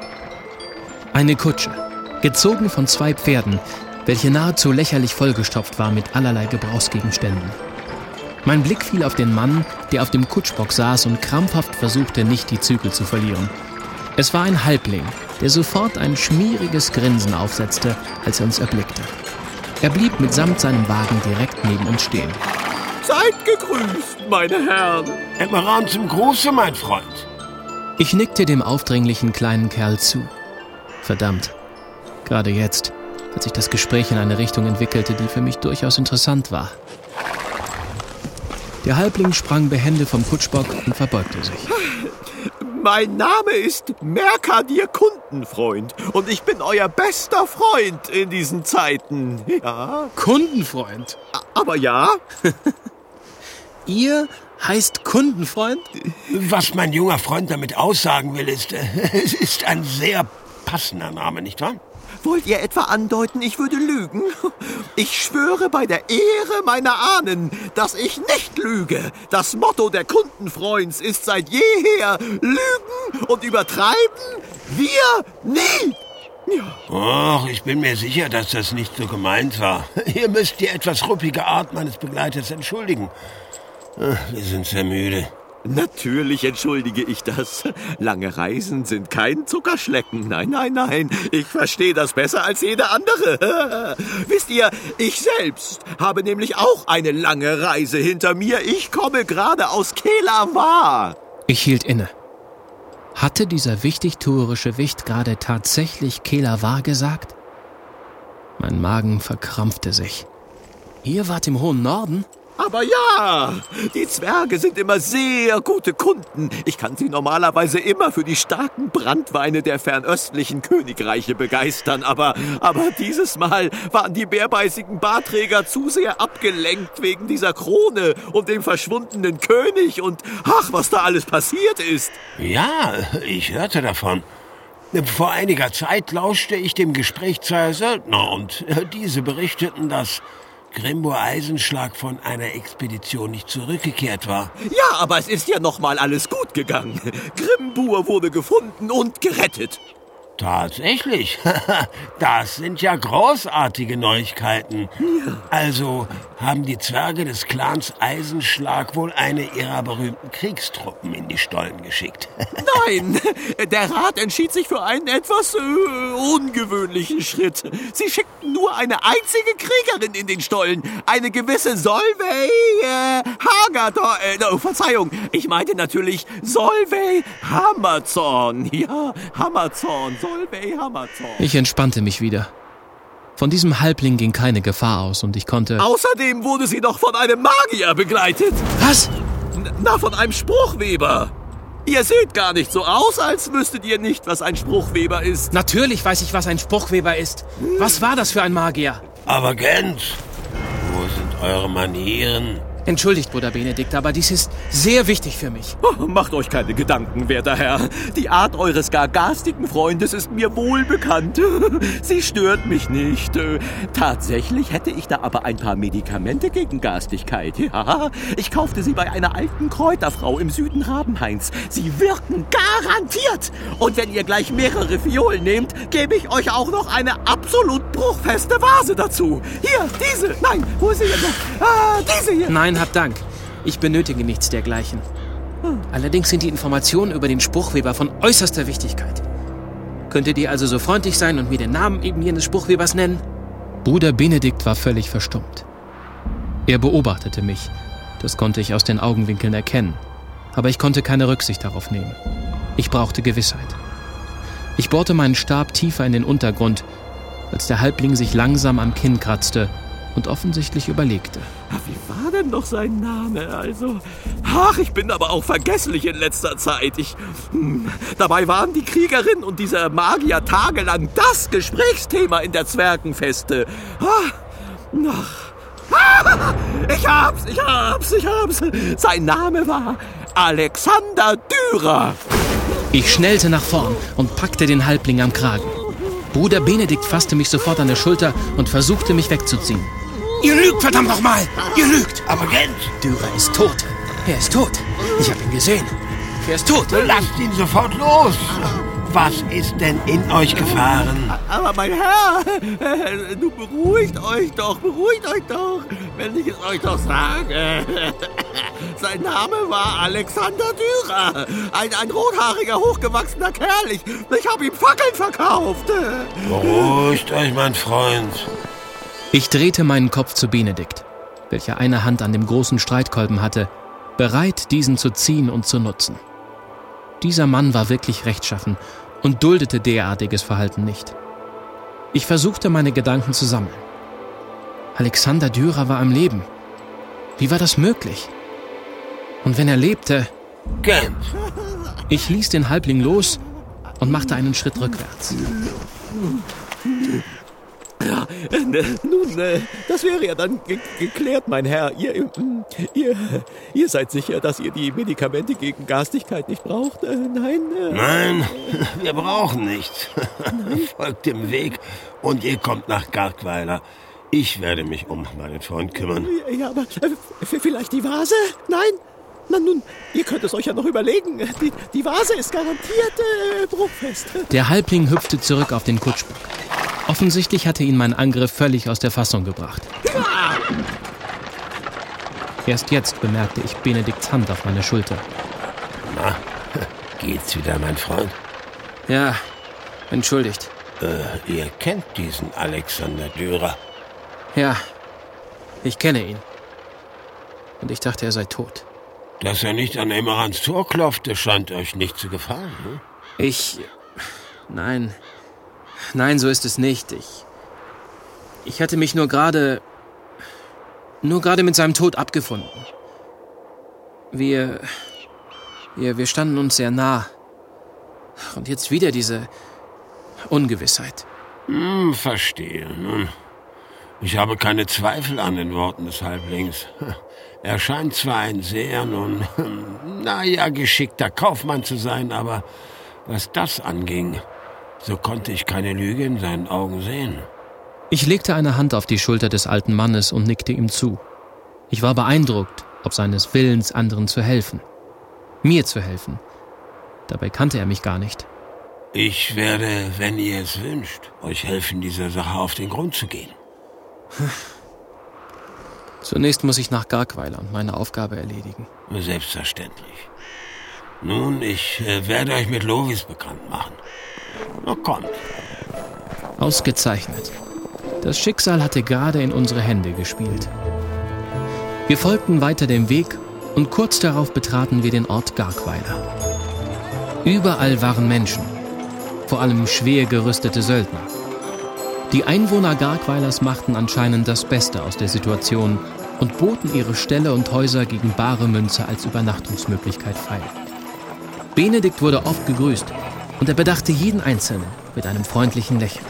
E: Eine Kutsche, gezogen von zwei Pferden, welche nahezu lächerlich vollgestopft war mit allerlei Gebrauchsgegenständen. Mein Blick fiel auf den Mann, der auf dem Kutschbock saß und krampfhaft versuchte, nicht die Zügel zu verlieren. Es war ein Halbling, der sofort ein schmieriges Grinsen aufsetzte, als er uns erblickte. Er blieb mitsamt seinem Wagen direkt neben uns stehen.
J: Seid gegrüßt, meine Herren. Immer ran zum Gruße, mein Freund.
E: Ich nickte dem aufdringlichen kleinen Kerl zu. Verdammt, gerade jetzt, als sich das Gespräch in eine Richtung entwickelte, die für mich durchaus interessant war. Der Halbling sprang behende vom Kutschbock und verbeugte sich.
N: Mein Name ist Merkadir Kundenfreund und ich bin euer bester Freund in diesen Zeiten. Ja.
E: Kundenfreund?
N: Aber ja.
E: Ihr heißt Kundenfreund?
J: Was mein junger Freund damit aussagen will, ist, es ist ein sehr passender Name, nicht wahr?
N: Wollt ihr etwa andeuten, ich würde lügen? Ich schwöre bei der Ehre meiner Ahnen, dass ich nicht lüge. Das Motto der Kundenfreunds ist seit jeher Lügen und Übertreiben wir nie.
J: Ja. Ach, ich bin mir sicher, dass das nicht so gemeint war. Ihr müsst die etwas ruppige Art meines Begleiters entschuldigen. Wir sind sehr müde.
N: Natürlich entschuldige ich das. Lange Reisen sind kein Zuckerschlecken. Nein, nein, nein. Ich verstehe das besser als jeder andere. Wisst ihr, ich selbst habe nämlich auch eine lange Reise hinter mir. Ich komme gerade aus Kehlawar.
E: Ich hielt inne. Hatte dieser wichtigtuerische Wicht gerade tatsächlich Kehlawar gesagt? Mein Magen verkrampfte sich. Ihr wart im hohen Norden?
N: Aber ja, die Zwerge sind immer sehr gute Kunden. Ich kann sie normalerweise immer für die starken Brandweine der fernöstlichen Königreiche begeistern. Aber, aber dieses Mal waren die bärbeißigen Barträger zu sehr abgelenkt wegen dieser Krone und dem verschwundenen König und ach, was da alles passiert ist.
J: Ja, ich hörte davon. Vor einiger Zeit lauschte ich dem Gespräch zweier Söldner und diese berichteten, dass... Grimbo Eisenschlag von einer Expedition nicht zurückgekehrt war.
N: Ja, aber es ist ja noch mal alles gut gegangen. Grimbur wurde gefunden und gerettet.
J: Tatsächlich? Das sind ja großartige Neuigkeiten.
N: Ja.
J: Also haben die Zwerge des Clans Eisenschlag wohl eine ihrer berühmten Kriegstruppen in die Stollen geschickt.
N: Nein, der Rat entschied sich für einen etwas äh, ungewöhnlichen Schritt. Sie schickten nur eine einzige Kriegerin in den Stollen, eine gewisse Solveig äh, Hagathorn. Äh, oh, Verzeihung, ich meinte natürlich Solveig Hammerzorn. Ja, Hammerzorn, Solveig Hammerzorn.
E: Ich entspannte mich wieder. Von diesem Halbling ging keine Gefahr aus und ich konnte...
N: Außerdem wurde sie noch von einem Magier begleitet.
E: Was?
N: Na, von einem Spruchweber. Ihr seht gar nicht so aus, als wüsstet ihr nicht, was ein Spruchweber ist.
F: Natürlich weiß ich, was ein Spruchweber ist. Was war das für ein Magier?
J: Aber Gent, wo sind eure Manieren?
F: Entschuldigt, Bruder Benedikt, aber dies ist sehr wichtig für mich.
N: Oh, macht euch keine Gedanken, werter Herr. Die Art eures gar garstigen Freundes ist mir wohl bekannt. Sie stört mich nicht. Tatsächlich hätte ich da aber ein paar Medikamente gegen Garstigkeit. Ja, ich kaufte sie bei einer alten Kräuterfrau im Süden Rabenhains. Sie wirken garantiert. Und wenn ihr gleich mehrere Fiolen nehmt, gebe ich euch auch noch eine absolut bruchfeste Vase dazu. Hier, diese. Nein, wo ist sie denn noch? Ah, diese hier.
F: Nein, hab Dank. Ich benötige nichts dergleichen. Allerdings sind die Informationen über den Spruchweber von äußerster Wichtigkeit. Könntet ihr also so freundlich sein und mir den Namen eben jenes Spruchwebers nennen?
E: Bruder Benedikt war völlig verstummt. Er beobachtete mich. Das konnte ich aus den Augenwinkeln erkennen. Aber ich konnte keine Rücksicht darauf nehmen. Ich brauchte Gewissheit. Ich bohrte meinen Stab tiefer in den Untergrund, als der Halbling sich langsam am Kinn kratzte und offensichtlich überlegte.
N: Wie war denn noch sein Name? Also, ach, ich bin aber auch vergesslich in letzter Zeit. Ich, hm, dabei waren die Kriegerin und dieser Magier tagelang das Gesprächsthema in der Zwergenfeste. Ah, ach, ah, ich hab's, ich hab's, ich hab's. Sein Name war Alexander Dürer.
E: Ich schnellte nach vorn und packte den Halbling am Kragen. Bruder Benedikt fasste mich sofort an der Schulter und versuchte, mich wegzuziehen.
F: Ihr lügt, verdammt nochmal! Ihr lügt!
J: Aber Gent!
F: Dürer ist tot. Er ist tot. Ich habe ihn gesehen. Er ist tot.
J: Lasst ihn sofort los! Was ist denn in euch gefahren?
N: Aber mein Herr, äh, du beruhigt euch doch, beruhigt euch doch, wenn ich es euch doch sage. Sein Name war Alexander Dürer, ein, ein rothaariger, hochgewachsener Kerl. Ich, ich habe ihm Fackeln verkauft.
J: Beruhigt euch, mein Freund.
E: Ich drehte meinen Kopf zu Benedikt, welcher eine Hand an dem großen Streitkolben hatte, bereit, diesen zu ziehen und zu nutzen. Dieser Mann war wirklich rechtschaffen und duldete derartiges Verhalten nicht. Ich versuchte, meine Gedanken zu sammeln. Alexander Dürer war am Leben. Wie war das möglich? Und wenn er lebte...
J: Gent!
E: Ich ließ den Halbling los und machte einen Schritt rückwärts.
N: Ja, äh, nun, äh, das wäre ja dann ge- geklärt, mein Herr. Ihr, äh, ihr, ihr seid sicher, dass ihr die Medikamente gegen Garstigkeit nicht braucht? Äh, nein? Äh,
J: Nein, wir brauchen nichts. Folgt dem Weg und ihr kommt nach Gargweiler. Ich werde mich um meinen Freund kümmern.
N: Ja, aber äh, vielleicht die Vase? Nein? Na nun, ihr könnt es euch ja noch überlegen. Die, die Vase ist garantiert äh, bruchfest.
E: Der Halbling hüpfte zurück auf den Kutschbock. Offensichtlich hatte ihn mein Angriff völlig aus der Fassung gebracht. Erst jetzt bemerkte ich Benedikts Hand auf meiner Schulter.
J: Na, geht's wieder, mein Freund?
F: Ja, entschuldigt.
J: Äh, ihr kennt diesen Alexander Dürer?
F: Ja, ich kenne ihn. Und ich dachte, er sei tot.
J: Dass er nicht an Emmerans Tor klopfte, scheint euch nicht zu gefallen, ne?
F: Ich... Nein... Nein, so ist es nicht. Ich, ich hatte mich nur gerade, nur gerade mit seinem Tod abgefunden. Wir, wir, wir standen uns sehr nah. Und jetzt wieder diese Ungewissheit.
J: Hm, verstehe. Nun, ich habe keine Zweifel an den Worten des Halblings. Er scheint zwar ein sehr, nun, naja, geschickter Kaufmann zu sein, aber was das anging... So konnte ich keine Lüge in seinen Augen sehen.
E: Ich legte eine Hand auf die Schulter des alten Mannes und nickte ihm zu. Ich war beeindruckt, ob seines Willens, anderen zu helfen. Mir zu helfen. Dabei kannte er mich gar nicht.
J: Ich werde, wenn ihr es wünscht, euch helfen, dieser Sache auf den Grund zu gehen.
E: Zunächst muss ich nach Garkweiler und meine Aufgabe erledigen.
J: Selbstverständlich. Nun, ich äh, werde euch mit Lovis bekannt machen. Na, kommt.
E: Ausgezeichnet. Das Schicksal hatte gerade in unsere Hände gespielt. Wir folgten weiter dem Weg und kurz darauf betraten wir den Ort Garkweiler. Überall waren Menschen, vor allem schwer gerüstete Söldner. Die Einwohner Garkweilers machten anscheinend das Beste aus der Situation und boten ihre Ställe und Häuser gegen bare Münze als Übernachtungsmöglichkeit feil. Benedikt wurde oft gegrüßt und er bedachte jeden Einzelnen mit einem freundlichen Lächeln.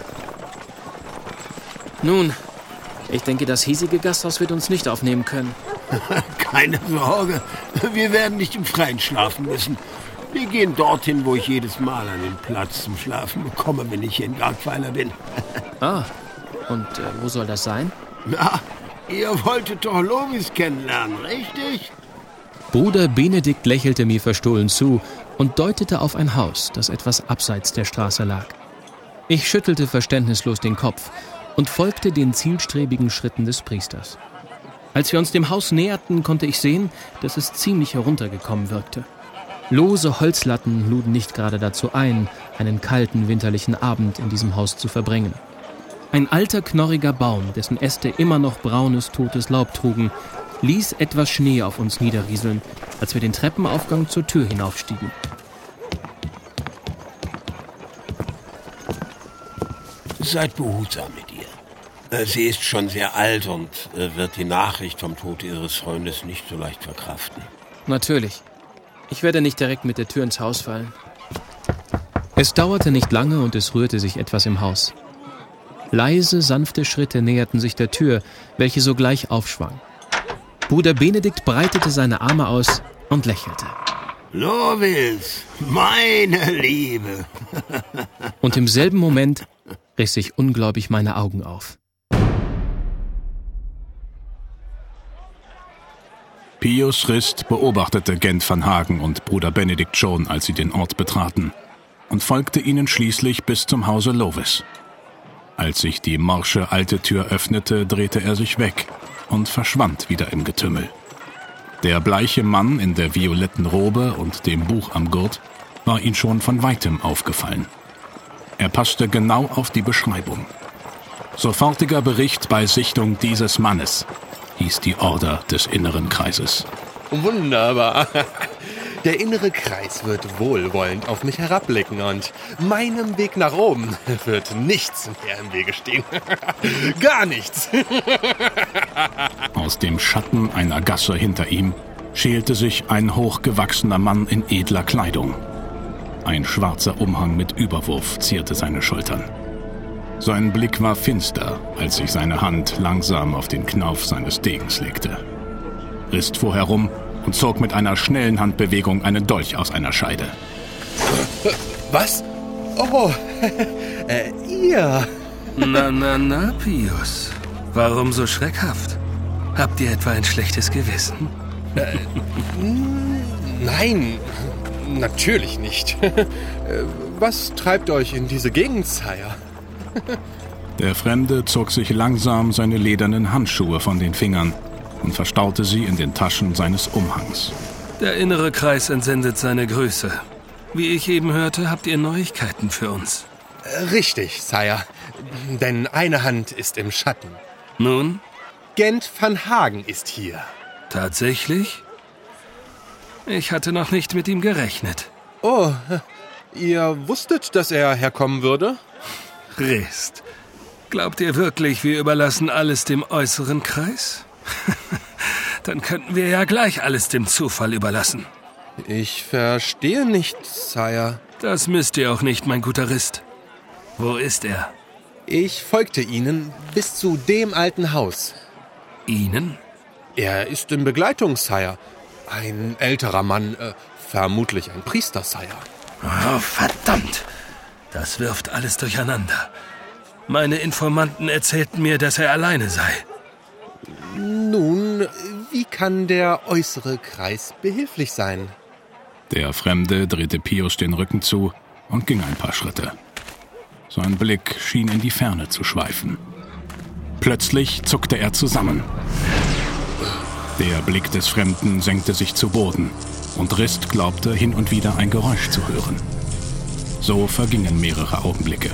E: Nun, ich denke, das hiesige Gasthaus wird uns nicht aufnehmen können.
J: Keine Sorge, wir werden nicht im Freien schlafen müssen. Wir gehen dorthin, wo ich jedes Mal einen Platz zum Schlafen bekomme, wenn ich hier in Garkweiler bin.
E: Ah, und äh, wo soll das sein?
J: Na, ihr wolltet doch Lovis kennenlernen, richtig?
E: Bruder Benedikt lächelte mir verstohlen zu und deutete auf ein Haus, das etwas abseits der Straße lag. Ich schüttelte verständnislos den Kopf und folgte den zielstrebigen Schritten des Priesters. Als wir uns dem Haus näherten, konnte ich sehen, dass es ziemlich heruntergekommen wirkte. Lose Holzlatten luden nicht gerade dazu ein, einen kalten winterlichen Abend in diesem Haus zu verbringen. Ein alter, knorriger Baum, dessen Äste immer noch braunes, totes Laub trugen, ließ etwas Schnee auf uns niederrieseln, als wir den Treppenaufgang zur Tür hinaufstiegen.
J: Seid behutsam mit ihr. Sie ist schon sehr alt und wird die Nachricht vom Tod ihres Freundes nicht so leicht verkraften.
E: Natürlich. Ich werde nicht direkt mit der Tür ins Haus fallen. Es dauerte nicht lange und es rührte sich etwas im Haus. Leise, sanfte Schritte näherten sich der Tür, welche sogleich aufschwang. Bruder Benedikt breitete seine Arme aus und lächelte.
J: Lovis, meine Liebe.
E: Und im selben Moment riss ich ungläubig meine Augen auf.
B: Pius Rist beobachtete Gent van Hagen und Bruder Benedikt schon, als sie den Ort betraten, und folgte ihnen schließlich bis zum Hause Lovis. Als sich die morsche alte Tür öffnete, drehte er sich weg und verschwand wieder im Getümmel. Der bleiche Mann in der violetten Robe und dem Buch am Gurt war ihm schon von weitem aufgefallen. Er passte genau auf die Beschreibung. Sofortiger Bericht bei Sichtung dieses Mannes, hieß die Order des inneren Kreises.
O: Wunderbar. Der innere Kreis wird wohlwollend auf mich herabblicken und meinem Weg nach oben wird nichts mehr im Wege stehen. Gar nichts.
B: Aus dem Schatten einer Gasse hinter ihm schälte sich ein hochgewachsener Mann in edler Kleidung. Ein schwarzer Umhang mit Überwurf zierte seine Schultern. Sein Blick war finster, als sich seine Hand langsam auf den Knauf seines Degens legte. Rist fuhr herum und zog mit einer schnellen Handbewegung einen Dolch aus einer Scheide.
O: Was? Oh, äh, ihr.
P: Na, na, na, Pius. Warum so schreckhaft? Habt ihr etwa ein schlechtes Gewissen?
O: Äh, nein, natürlich nicht. Was treibt euch in diese Gegend, Sire?
B: Der Fremde zog sich langsam seine ledernen Handschuhe von den Fingern und verstaute sie in den Taschen seines Umhangs.
P: Der innere Kreis entsendet seine Grüße. Wie ich eben hörte, habt ihr Neuigkeiten für uns.
O: Richtig, Sire. Denn eine Hand ist im Schatten.
P: Nun?
O: Gent van Hagen ist hier.
P: Tatsächlich? Ich hatte noch nicht mit ihm gerechnet.
O: Oh, ihr wusstet, dass er herkommen würde?
P: Rist. Glaubt ihr wirklich, wir überlassen alles dem äußeren Kreis? Dann könnten wir ja gleich alles dem Zufall überlassen.
O: Ich verstehe nicht, Sire.
P: Das müsst ihr auch nicht, mein guter Rist. Wo ist er?
O: Ich folgte Ihnen bis zu dem alten Haus.
P: Ihnen?
O: Er ist in Begleitung, Sire. Ein älterer Mann, äh, vermutlich ein Priester, Sire.
P: Oh, verdammt! Das wirft alles durcheinander. Meine Informanten erzählten mir, dass er alleine sei.
O: Nun, wie kann der äußere Kreis behilflich sein?
B: Der Fremde drehte Pius den Rücken zu und ging ein paar Schritte. Sein Blick schien in die Ferne zu schweifen. Plötzlich zuckte er zusammen. Der Blick des Fremden senkte sich zu Boden und Rist glaubte, hin und wieder ein Geräusch zu hören. So vergingen mehrere Augenblicke.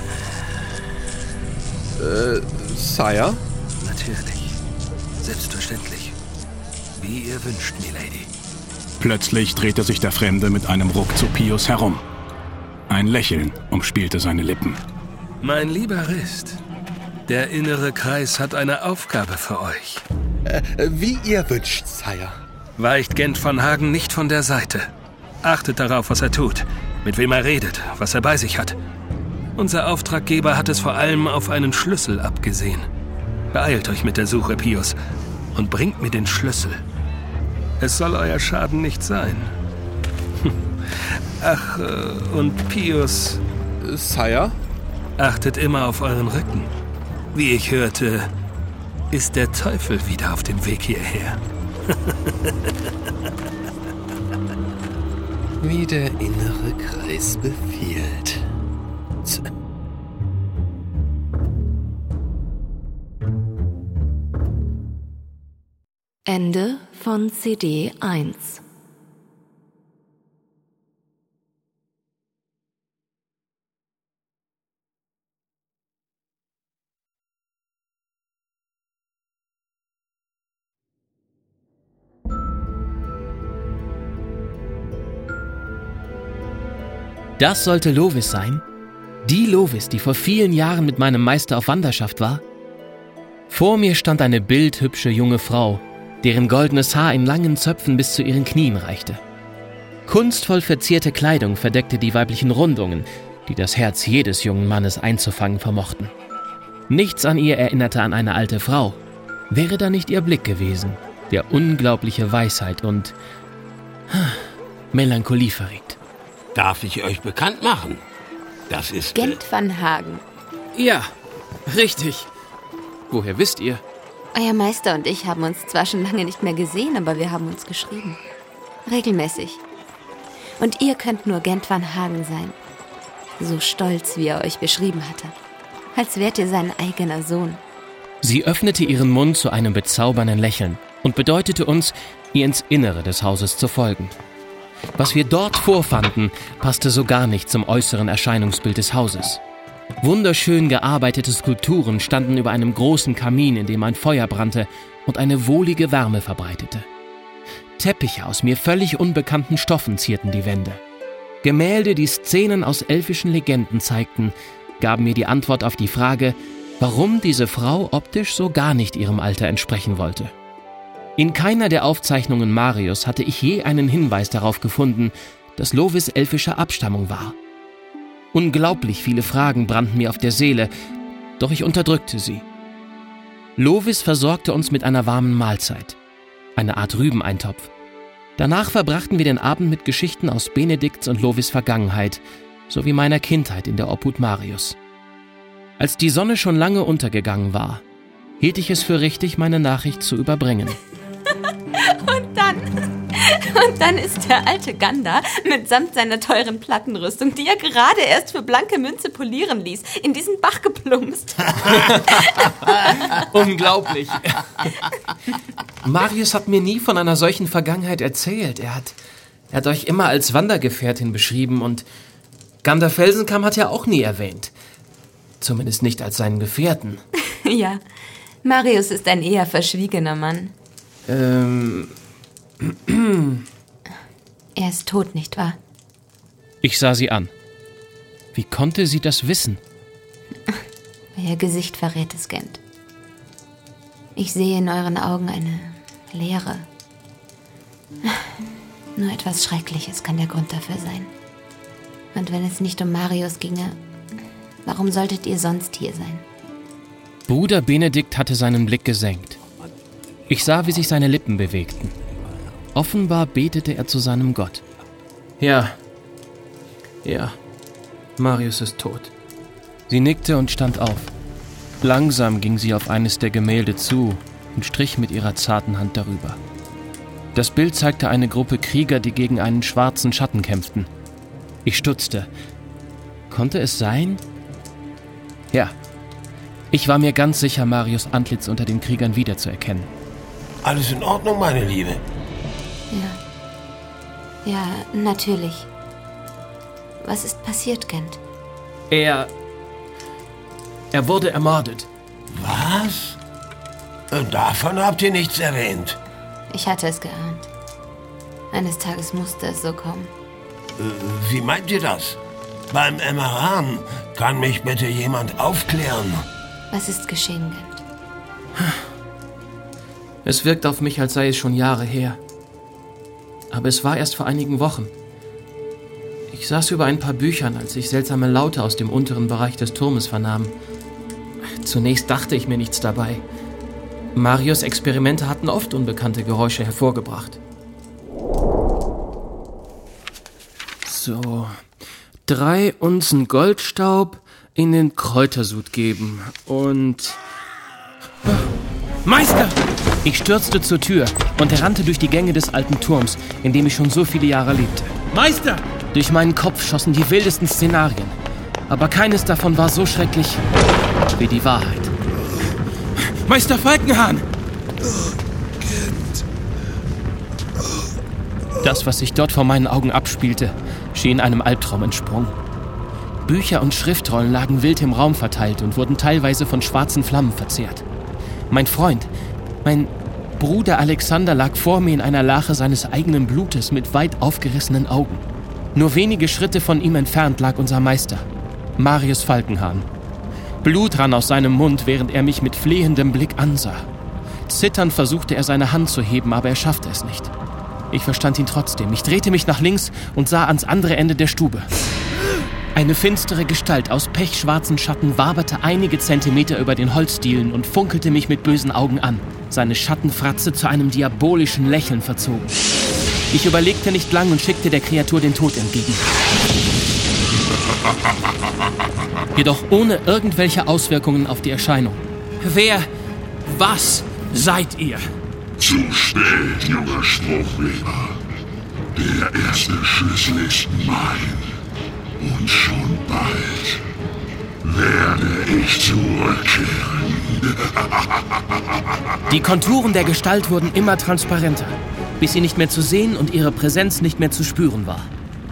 O: Äh, Sire?
P: Natürlich. Selbstverständlich. Wie ihr wünscht, Milady.
B: Plötzlich drehte sich der Fremde mit einem Ruck zu Pius herum. Ein Lächeln umspielte seine Lippen.
P: Mein lieber Rist, der innere Kreis hat eine Aufgabe für euch.
O: Äh, wie ihr wünscht, Sire.
P: Weicht Gent von Hagen nicht von der Seite. Achtet darauf, was er tut, mit wem er redet, was er bei sich hat. Unser Auftraggeber hat es vor allem auf einen Schlüssel abgesehen. Beeilt euch mit der Suche, Pius, und bringt mir den Schlüssel. Es soll euer Schaden nicht sein. Ach, und Pius...
O: Sire?
P: Achtet immer auf euren Rücken. Wie ich hörte, ist der Teufel wieder auf dem Weg hierher.
O: Wie der innere Kreis befiehlt. Z-
Q: Ende von C D eins.
E: Das sollte Lovis sein? Die Lovis, die vor vielen Jahren mit meinem Meister auf Wanderschaft war? Vor mir stand eine bildhübsche junge Frau, deren goldenes Haar in langen Zöpfen bis zu ihren Knien reichte. Kunstvoll verzierte Kleidung verdeckte die weiblichen Rundungen, die das Herz jedes jungen Mannes einzufangen vermochten. Nichts an ihr erinnerte an eine alte Frau. Wäre da nicht ihr Blick gewesen, der unglaubliche Weisheit und Melancholie verriet.
J: Darf ich euch bekannt machen? Das ist...
Q: Gent van Hagen.
F: Ja, richtig. Woher wisst ihr?
Q: Euer Meister und ich haben uns zwar schon lange nicht mehr gesehen, aber wir haben uns geschrieben. Regelmäßig. Und ihr könnt nur Gent van Hagen sein. So stolz, wie er euch beschrieben hatte. Als wärt ihr sein eigener Sohn.
E: Sie öffnete ihren Mund zu einem bezaubernden Lächeln und bedeutete uns, ihr ins Innere des Hauses zu folgen. Was wir dort vorfanden, passte so gar nicht zum äußeren Erscheinungsbild des Hauses. Wunderschön gearbeitete Skulpturen standen über einem großen Kamin, in dem ein Feuer brannte und eine wohlige Wärme verbreitete. Teppiche aus mir völlig unbekannten Stoffen zierten die Wände. Gemälde, die Szenen aus elfischen Legenden zeigten, gaben mir die Antwort auf die Frage, warum diese Frau optisch so gar nicht ihrem Alter entsprechen wollte. In keiner der Aufzeichnungen Marius hatte ich je einen Hinweis darauf gefunden, dass Lovis elfischer Abstammung war. Unglaublich viele Fragen brannten mir auf der Seele, doch ich unterdrückte sie. Lovis versorgte uns mit einer warmen Mahlzeit, eine Art Rübeneintopf. Danach verbrachten wir den Abend mit Geschichten aus Benedikts und Lovis Vergangenheit, sowie meiner Kindheit in der Obhut Marius. Als die Sonne schon lange untergegangen war, hielt ich es für richtig, meine Nachricht zu überbringen.
Q: Und dann, und dann ist der alte Ganda mitsamt seiner teuren Plattenrüstung, die er gerade erst für blanke Münze polieren ließ, in diesen Bach geplumpst.
F: Unglaublich.
E: Marius hat mir nie von einer solchen Vergangenheit erzählt. Er hat, er hat euch immer als Wandergefährtin beschrieben und Ganda Felsenkamm hat ja auch nie erwähnt. Zumindest nicht als seinen Gefährten.
Q: Ja, Marius ist ein eher verschwiegener Mann.
E: Ähm...
Q: Er ist tot, nicht wahr?
E: Ich sah sie an. Wie konnte sie das wissen?
Q: Euer Gesicht verrät es, Gent. Ich sehe in euren Augen eine Leere. Nur etwas Schreckliches kann der Grund dafür sein. Und wenn es nicht um Marius ginge, warum solltet ihr sonst hier sein?
E: Bruder Benedikt hatte seinen Blick gesenkt. Ich sah, wie sich seine Lippen bewegten. Offenbar betete er zu seinem Gott. Ja, ja, Marius ist tot. Sie nickte und stand auf. Langsam ging sie auf eines der Gemälde zu und strich mit ihrer zarten Hand darüber. Das Bild zeigte eine Gruppe Krieger, die gegen einen schwarzen Schatten kämpften. Ich stutzte. Konnte es sein? Ja. Ich war mir ganz sicher, Marius' Antlitz unter den Kriegern wiederzuerkennen.
J: Alles in Ordnung, meine Liebe?
Q: Ja. Ja, natürlich. Was ist passiert, Gent?
E: Er... Er wurde ermordet.
J: Was? Davon habt ihr nichts erwähnt.
Q: Ich hatte es geahnt. Eines Tages musste es so kommen.
J: Wie meint ihr das? Beim Emmeran kann mich bitte jemand aufklären?
Q: Was ist geschehen, Gent?
E: Es wirkt auf mich, als sei es schon Jahre her. Aber es war erst vor einigen Wochen. Ich saß über ein paar Büchern, als ich seltsame Laute aus dem unteren Bereich des Turmes vernahm. Zunächst dachte ich mir nichts dabei. Marius' Experimente hatten oft unbekannte Geräusche hervorgebracht. So, drei Unzen Goldstaub in den Kräutersud geben und... Meister! Ich stürzte zur Tür und rannte durch die Gänge des alten Turms, in dem ich schon so viele Jahre lebte.
C: Meister!
E: Durch meinen Kopf schossen die wildesten Szenarien, aber keines davon war so schrecklich wie die Wahrheit.
C: Meister Falkenhahn!
E: Das, was sich dort vor meinen Augen abspielte, schien einem Albtraum entsprungen. Bücher und Schriftrollen lagen wild im Raum verteilt und wurden teilweise von schwarzen Flammen verzehrt. Mein Freund, mein Bruder Alexander lag vor mir in einer Lache seines eigenen Blutes mit weit aufgerissenen Augen. Nur wenige Schritte von ihm entfernt lag unser Meister, Marius Falkenhahn. Blut rann aus seinem Mund, während er mich mit flehendem Blick ansah. Zitternd versuchte er, seine Hand zu heben, aber er schaffte es nicht. Ich verstand ihn trotzdem. Ich drehte mich nach links und sah ans andere Ende der Stube. Eine finstere Gestalt aus pechschwarzen Schatten waberte einige Zentimeter über den Holzdielen und funkelte mich mit bösen Augen an. Seine Schattenfratze zu einem diabolischen Lächeln verzogen. Ich überlegte nicht lang und schickte der Kreatur den Tod entgegen. Jedoch ohne irgendwelche Auswirkungen auf die Erscheinung. Wer, was seid ihr?
R: Zu spät, junger Spruchweber. Der erste Schlüssel ist mein. Und schon bald werde ich zurückkehren.
E: Die Konturen der Gestalt wurden immer transparenter, bis sie nicht mehr zu sehen und ihre Präsenz nicht mehr zu spüren war.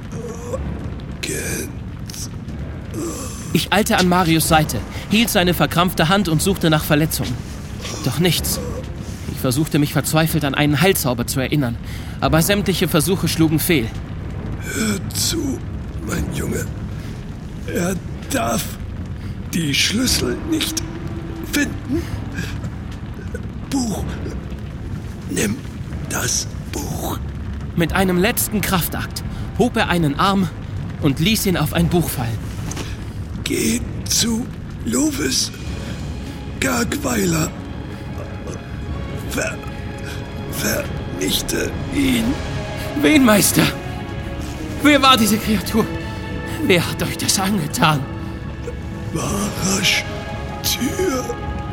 E: Ich eilte an Marius' Seite, hielt seine verkrampfte Hand und suchte nach Verletzungen. Doch nichts. Ich versuchte mich verzweifelt an einen Heilzauber zu erinnern, aber sämtliche Versuche schlugen fehl.
R: Hör zu, mein Junge. Er darf die Schlüssel nicht finden. Buch. Nimm das Buch.
E: Mit einem letzten Kraftakt hob er einen Arm und ließ ihn auf ein Buch fallen.
R: Geh zu Lovis Gargweiler. Ver... Vernichte ihn.
E: Wen, Meister? Wer war diese Kreatur? Wer hat euch das angetan?
R: Barasch Tür.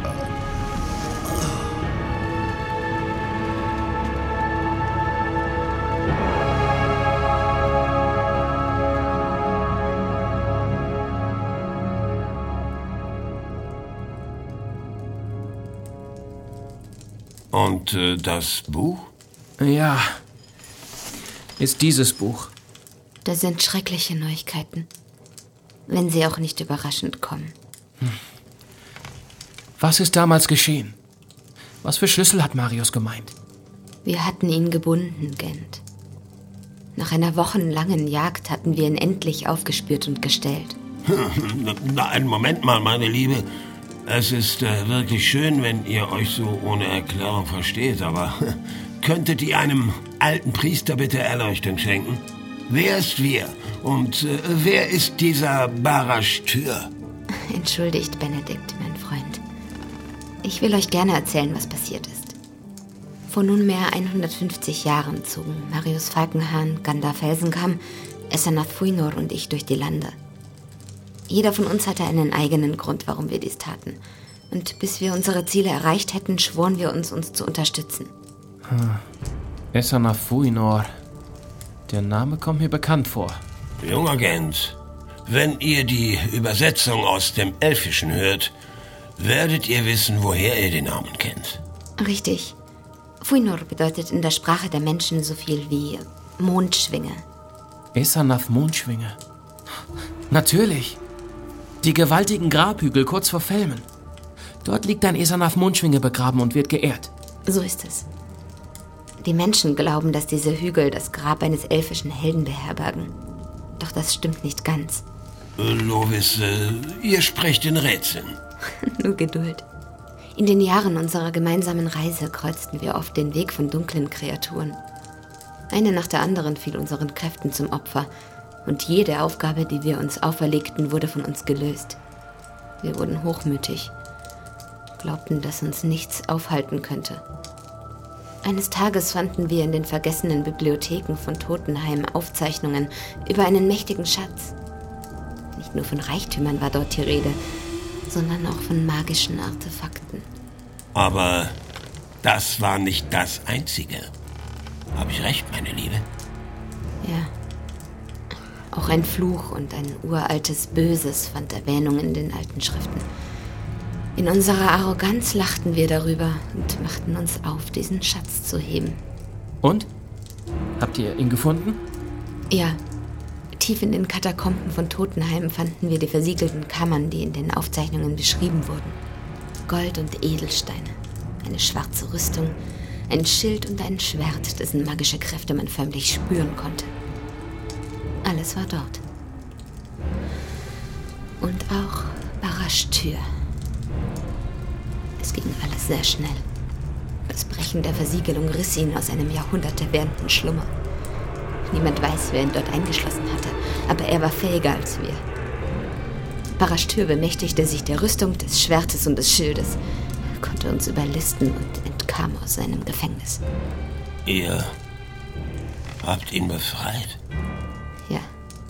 J: Und äh, das Buch?
E: Ja, ist dieses Buch.
Q: Das sind schreckliche Neuigkeiten. Wenn sie auch nicht überraschend kommen.
E: Hm. Was ist damals geschehen? Was für Schlüssel hat Marius gemeint?
Q: Wir hatten ihn gebunden, Gent. Nach einer wochenlangen Jagd hatten wir ihn endlich aufgespürt und gestellt.
J: Na, einen Moment mal, meine Liebe. Es ist äh, wirklich schön, wenn ihr euch so ohne Erklärung versteht, aber könntet ihr einem alten Priester bitte Erleuchtung schenken? Wer ist wir? Und äh, wer ist dieser Barasch Tür?
Q: Entschuldigt, Benedikt, mein Freund. Ich will euch gerne erzählen, was passiert ist. Vor nunmehr hundertfünfzig Jahren zogen Marius Falkenhahn, Gandalf Felsenkam, Esernath Fuinor und ich durch die Lande. Jeder von uns hatte einen eigenen Grund, warum wir dies taten. Und bis wir unsere Ziele erreicht hätten, schworen wir uns, uns zu unterstützen.
E: Hm. Esanaf Fuinor. Der Name kommt mir bekannt vor.
J: Junger Gent, wenn ihr die Übersetzung aus dem Elfischen hört, werdet ihr wissen, woher ihr den Namen kennt.
Q: Richtig. Fuinor bedeutet in der Sprache der Menschen so viel wie Mondschwinge.
E: Esanaf Mondschwinge. Natürlich. Die gewaltigen Grabhügel kurz vor Felmen. Dort liegt ein Esanaf Mondschwinge begraben und wird geehrt.
Q: So ist es. Die Menschen glauben, dass diese Hügel das Grab eines elfischen Helden beherbergen. Doch das stimmt nicht ganz.
J: Lovis, äh, ihr sprecht in Rätseln.
Q: Nur Geduld. In den Jahren unserer gemeinsamen Reise kreuzten wir oft den Weg von dunklen Kreaturen. Eine nach der anderen fiel unseren Kräften zum Opfer. Und jede Aufgabe, die wir uns auferlegten, wurde von uns gelöst. Wir wurden hochmütig, glaubten, dass uns nichts aufhalten könnte. Eines Tages fanden wir in den vergessenen Bibliotheken von Totenheim Aufzeichnungen über einen mächtigen Schatz. Nicht nur von Reichtümern war dort die Rede, sondern auch von magischen Artefakten.
J: Aber das war nicht das Einzige. Habe ich recht, meine Liebe?
Q: Ja. Auch ein Fluch und ein uraltes Böses fand Erwähnung in den alten Schriften. In unserer Arroganz lachten wir darüber und machten uns auf, diesen Schatz zu heben.
E: Und? Habt ihr ihn gefunden?
Q: Ja. Tief in den Katakomben von Totenheim fanden wir die versiegelten Kammern, die in den Aufzeichnungen beschrieben wurden. Gold und Edelsteine, eine schwarze Rüstung, ein Schild und ein Schwert, dessen magische Kräfte man förmlich spüren konnte. Alles war dort. Und auch Barashtür. Es ging alles sehr schnell. Das Brechen der Versiegelung riss ihn aus einem Jahrhunderte währenden Schlummer. Niemand weiß, wer ihn dort eingeschlossen hatte, aber er war fähiger als wir. Barashtür bemächtigte sich der Rüstung, des Schwertes und des Schildes, konnte uns überlisten und entkam aus seinem Gefängnis.
J: Ihr habt ihn befreit?
Q: Ja.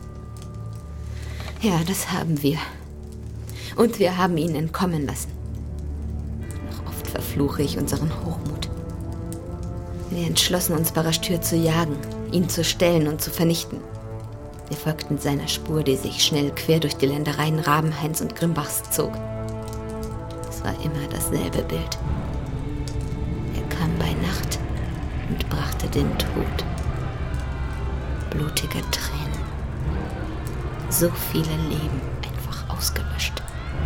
Q: Ja, das haben wir. Und wir haben ihn entkommen lassen. Noch oft verfluche ich unseren Hochmut. Wir entschlossen uns, Barashtür zu jagen, ihn zu stellen und zu vernichten. Wir folgten seiner Spur, die sich schnell quer durch die Ländereien Rabenhains und Grimbachs zog. Es war immer dasselbe Bild. Er kam bei Nacht und brachte den Tod. Blutige Tränen. So viele Leben einfach ausgelöscht.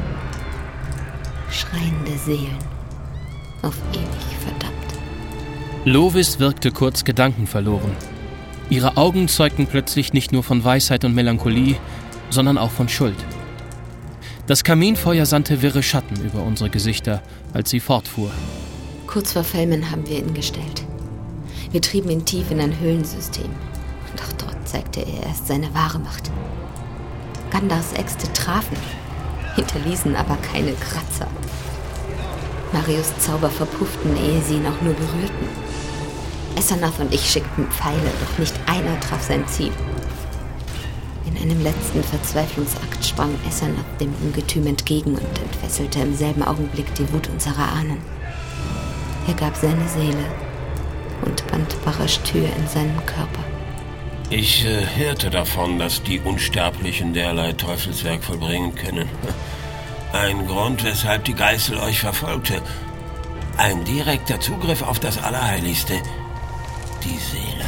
Q: Schreiende Seelen, auf ewig verdammt.
E: Lovis wirkte kurz gedankenverloren. Ihre Augen zeugten plötzlich nicht nur von Weisheit und Melancholie, sondern auch von Schuld. Das Kaminfeuer sandte wirre Schatten über unsere Gesichter, als sie fortfuhr.
Q: Kurz vor Felmen haben wir ihn gestellt. Wir trieben ihn tief in ein Höhlensystem. Doch dort zeigte er erst seine wahre Macht. Gandars Äxte trafen, hinterließen aber keine Kratzer. Marius Zauber verpufften, ehe sie ihn auch nur berührten. Esanath und ich schickten Pfeile, doch nicht einer traf sein Ziel. In einem letzten Verzweiflungsakt sprang Esanath dem Ungetüm entgegen und entfesselte im selben Augenblick die Wut unserer Ahnen. Er gab seine Seele und band Barashtür in seinem Körper.
J: Ich äh, hörte davon, dass die Unsterblichen derlei Teufelswerk vollbringen können. Ein Grund, weshalb die Geißel euch verfolgte. Ein direkter Zugriff auf das Allerheiligste. Die Seele.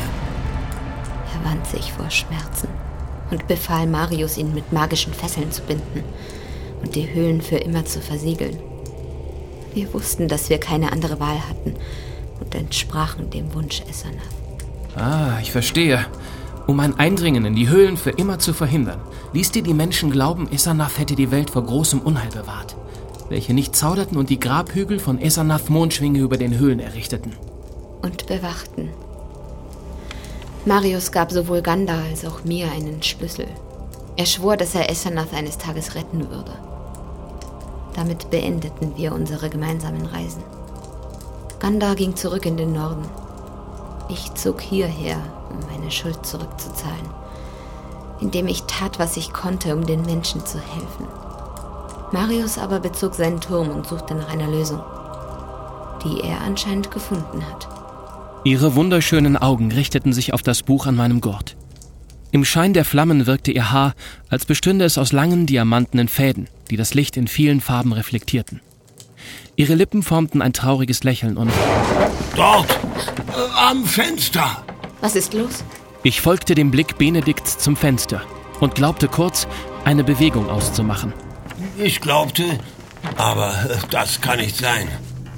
Q: Er wand sich vor Schmerzen und befahl Marius, ihn mit magischen Fesseln zu binden und die Höhlen für immer zu versiegeln. Wir wussten, dass wir keine andere Wahl hatten und entsprachen dem Wunsch Esanath.
E: Ah, ich verstehe. Um ein Eindringen in die Höhlen für immer zu verhindern, ließ ihr die Menschen glauben, Esanath hätte die Welt vor großem Unheil bewahrt, welche nicht zauderten und die Grabhügel von Esanath Mondschwinge über den Höhlen errichteten.
Q: Und bewachten. Marius gab sowohl Gandar als auch mir einen Schlüssel. Er schwor, dass er Esanath eines Tages retten würde. Damit beendeten wir unsere gemeinsamen Reisen. Gandar ging zurück in den Norden. Ich zog hierher, um meine Schuld zurückzuzahlen, indem ich tat, was ich konnte, um den Menschen zu helfen. Marius aber bezog seinen Turm und suchte nach einer Lösung, die er anscheinend gefunden hat.
E: Ihre wunderschönen Augen richteten sich auf das Buch an meinem Gurt. Im Schein der Flammen wirkte ihr Haar, als bestünde es aus langen, diamantenen Fäden, die das Licht in vielen Farben reflektierten. Ihre Lippen formten ein trauriges Lächeln und...
J: Dort! Äh, am Fenster!
Q: Was ist los?
E: Ich folgte dem Blick Benedikts zum Fenster und glaubte kurz, eine Bewegung auszumachen.
J: Ich glaubte, aber das kann nicht sein.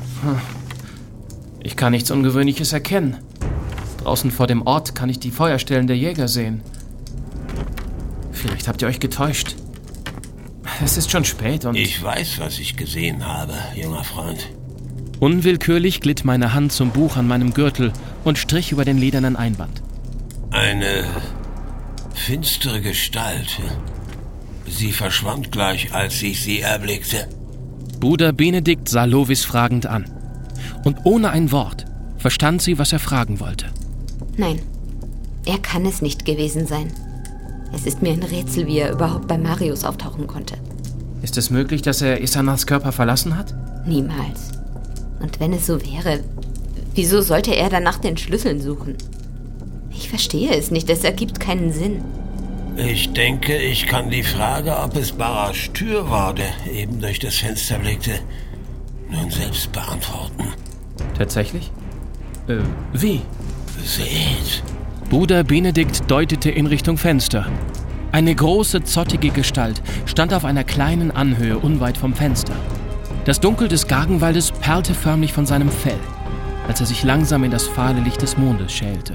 E: Ich kann nichts Ungewöhnliches erkennen. Draußen vor dem Ort kann ich die Feuerstellen der Jäger sehen. Vielleicht habt ihr euch getäuscht. Es ist schon spät und...
J: Ich weiß, was ich gesehen habe, junger Freund.
E: Unwillkürlich glitt meine Hand zum Buch an meinem Gürtel und strich über den ledernen Einband.
J: Eine finstere Gestalt. Sie verschwand gleich, als ich sie erblickte.
E: Bruder Benedikt sah Lovis fragend an. Und ohne ein Wort verstand sie, was er fragen wollte.
Q: Nein, er kann es nicht gewesen sein. Es ist mir ein Rätsel, wie er überhaupt bei Marius auftauchen konnte.
E: Ist es möglich, dass er Isanas Körper verlassen hat?
Q: Niemals. Und wenn es so wäre, wieso sollte er dann nach den Schlüsseln suchen? Ich verstehe es nicht, es ergibt keinen Sinn.
J: Ich denke, ich kann die Frage, ob es Barasch Tür war, der eben durch das Fenster blickte, nun selbst beantworten.
E: Tatsächlich? Äh, wie?
J: Seht!
E: Bruder Benedikt deutete in Richtung Fenster. Eine große, zottige Gestalt stand auf einer kleinen Anhöhe unweit vom Fenster. Das Dunkel des Gagenwaldes perlte förmlich von seinem Fell, als er sich langsam in das fahle Licht des Mondes schälte.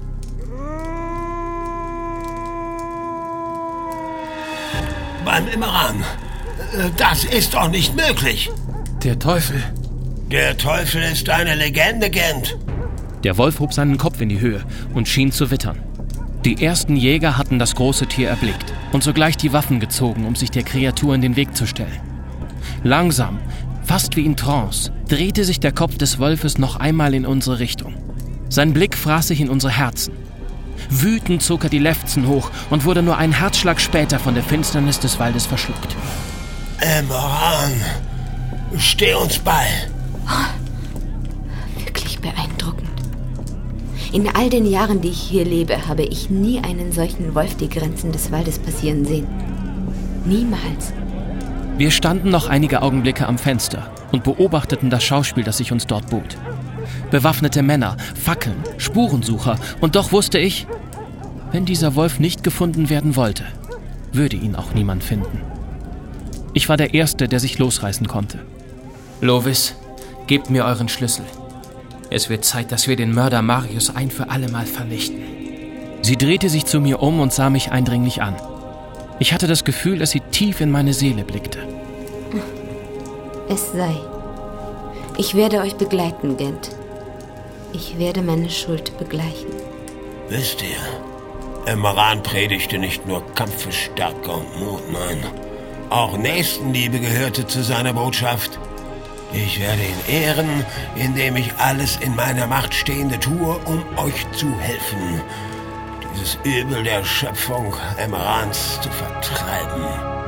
J: Beim Immeran! Das ist doch nicht möglich!
E: Der Teufel!
J: Der Teufel ist eine Legende, Gent!
E: Der Wolf hob seinen Kopf in die Höhe und schien zu wittern. Die ersten Jäger hatten das große Tier erblickt und sogleich die Waffen gezogen, um sich der Kreatur in den Weg zu stellen. Langsam, fast wie in Trance, drehte sich der Kopf des Wolfes noch einmal in unsere Richtung. Sein Blick fraß sich in unsere Herzen. Wütend zog er die Lefzen hoch und wurde nur einen Herzschlag später von der Finsternis des Waldes verschluckt.
J: Immeran, steh uns bei!
Q: Oh, wirklich beeindruckend. In all den Jahren, die ich hier lebe, habe ich nie einen solchen Wolf die Grenzen des Waldes passieren sehen. Niemals.
E: Wir standen noch einige Augenblicke am Fenster und beobachteten das Schauspiel, das sich uns dort bot. Bewaffnete Männer, Fackeln, Spurensucher, und doch wusste ich, wenn dieser Wolf nicht gefunden werden wollte, würde ihn auch niemand finden. Ich war der Erste, der sich losreißen konnte. Lovis, gebt mir euren Schlüssel. Es wird Zeit, dass wir den Mörder Marius ein für alle Mal vernichten. Sie drehte sich zu mir um und sah mich eindringlich an. Ich hatte das Gefühl, dass sie tief in meine Seele blickte.
Q: Es sei. Ich werde euch begleiten, Gent. Ich werde meine Schuld begleichen.
J: Wisst ihr, Immeran predigte nicht nur Kampfesstärke und Mut, nein. Auch Nächstenliebe gehörte zu seiner Botschaft. Ich werde ihn ehren, indem ich alles in meiner Macht Stehende tue, um euch zu helfen, dieses Übel der Schöpfung Immerans zu vertreiben.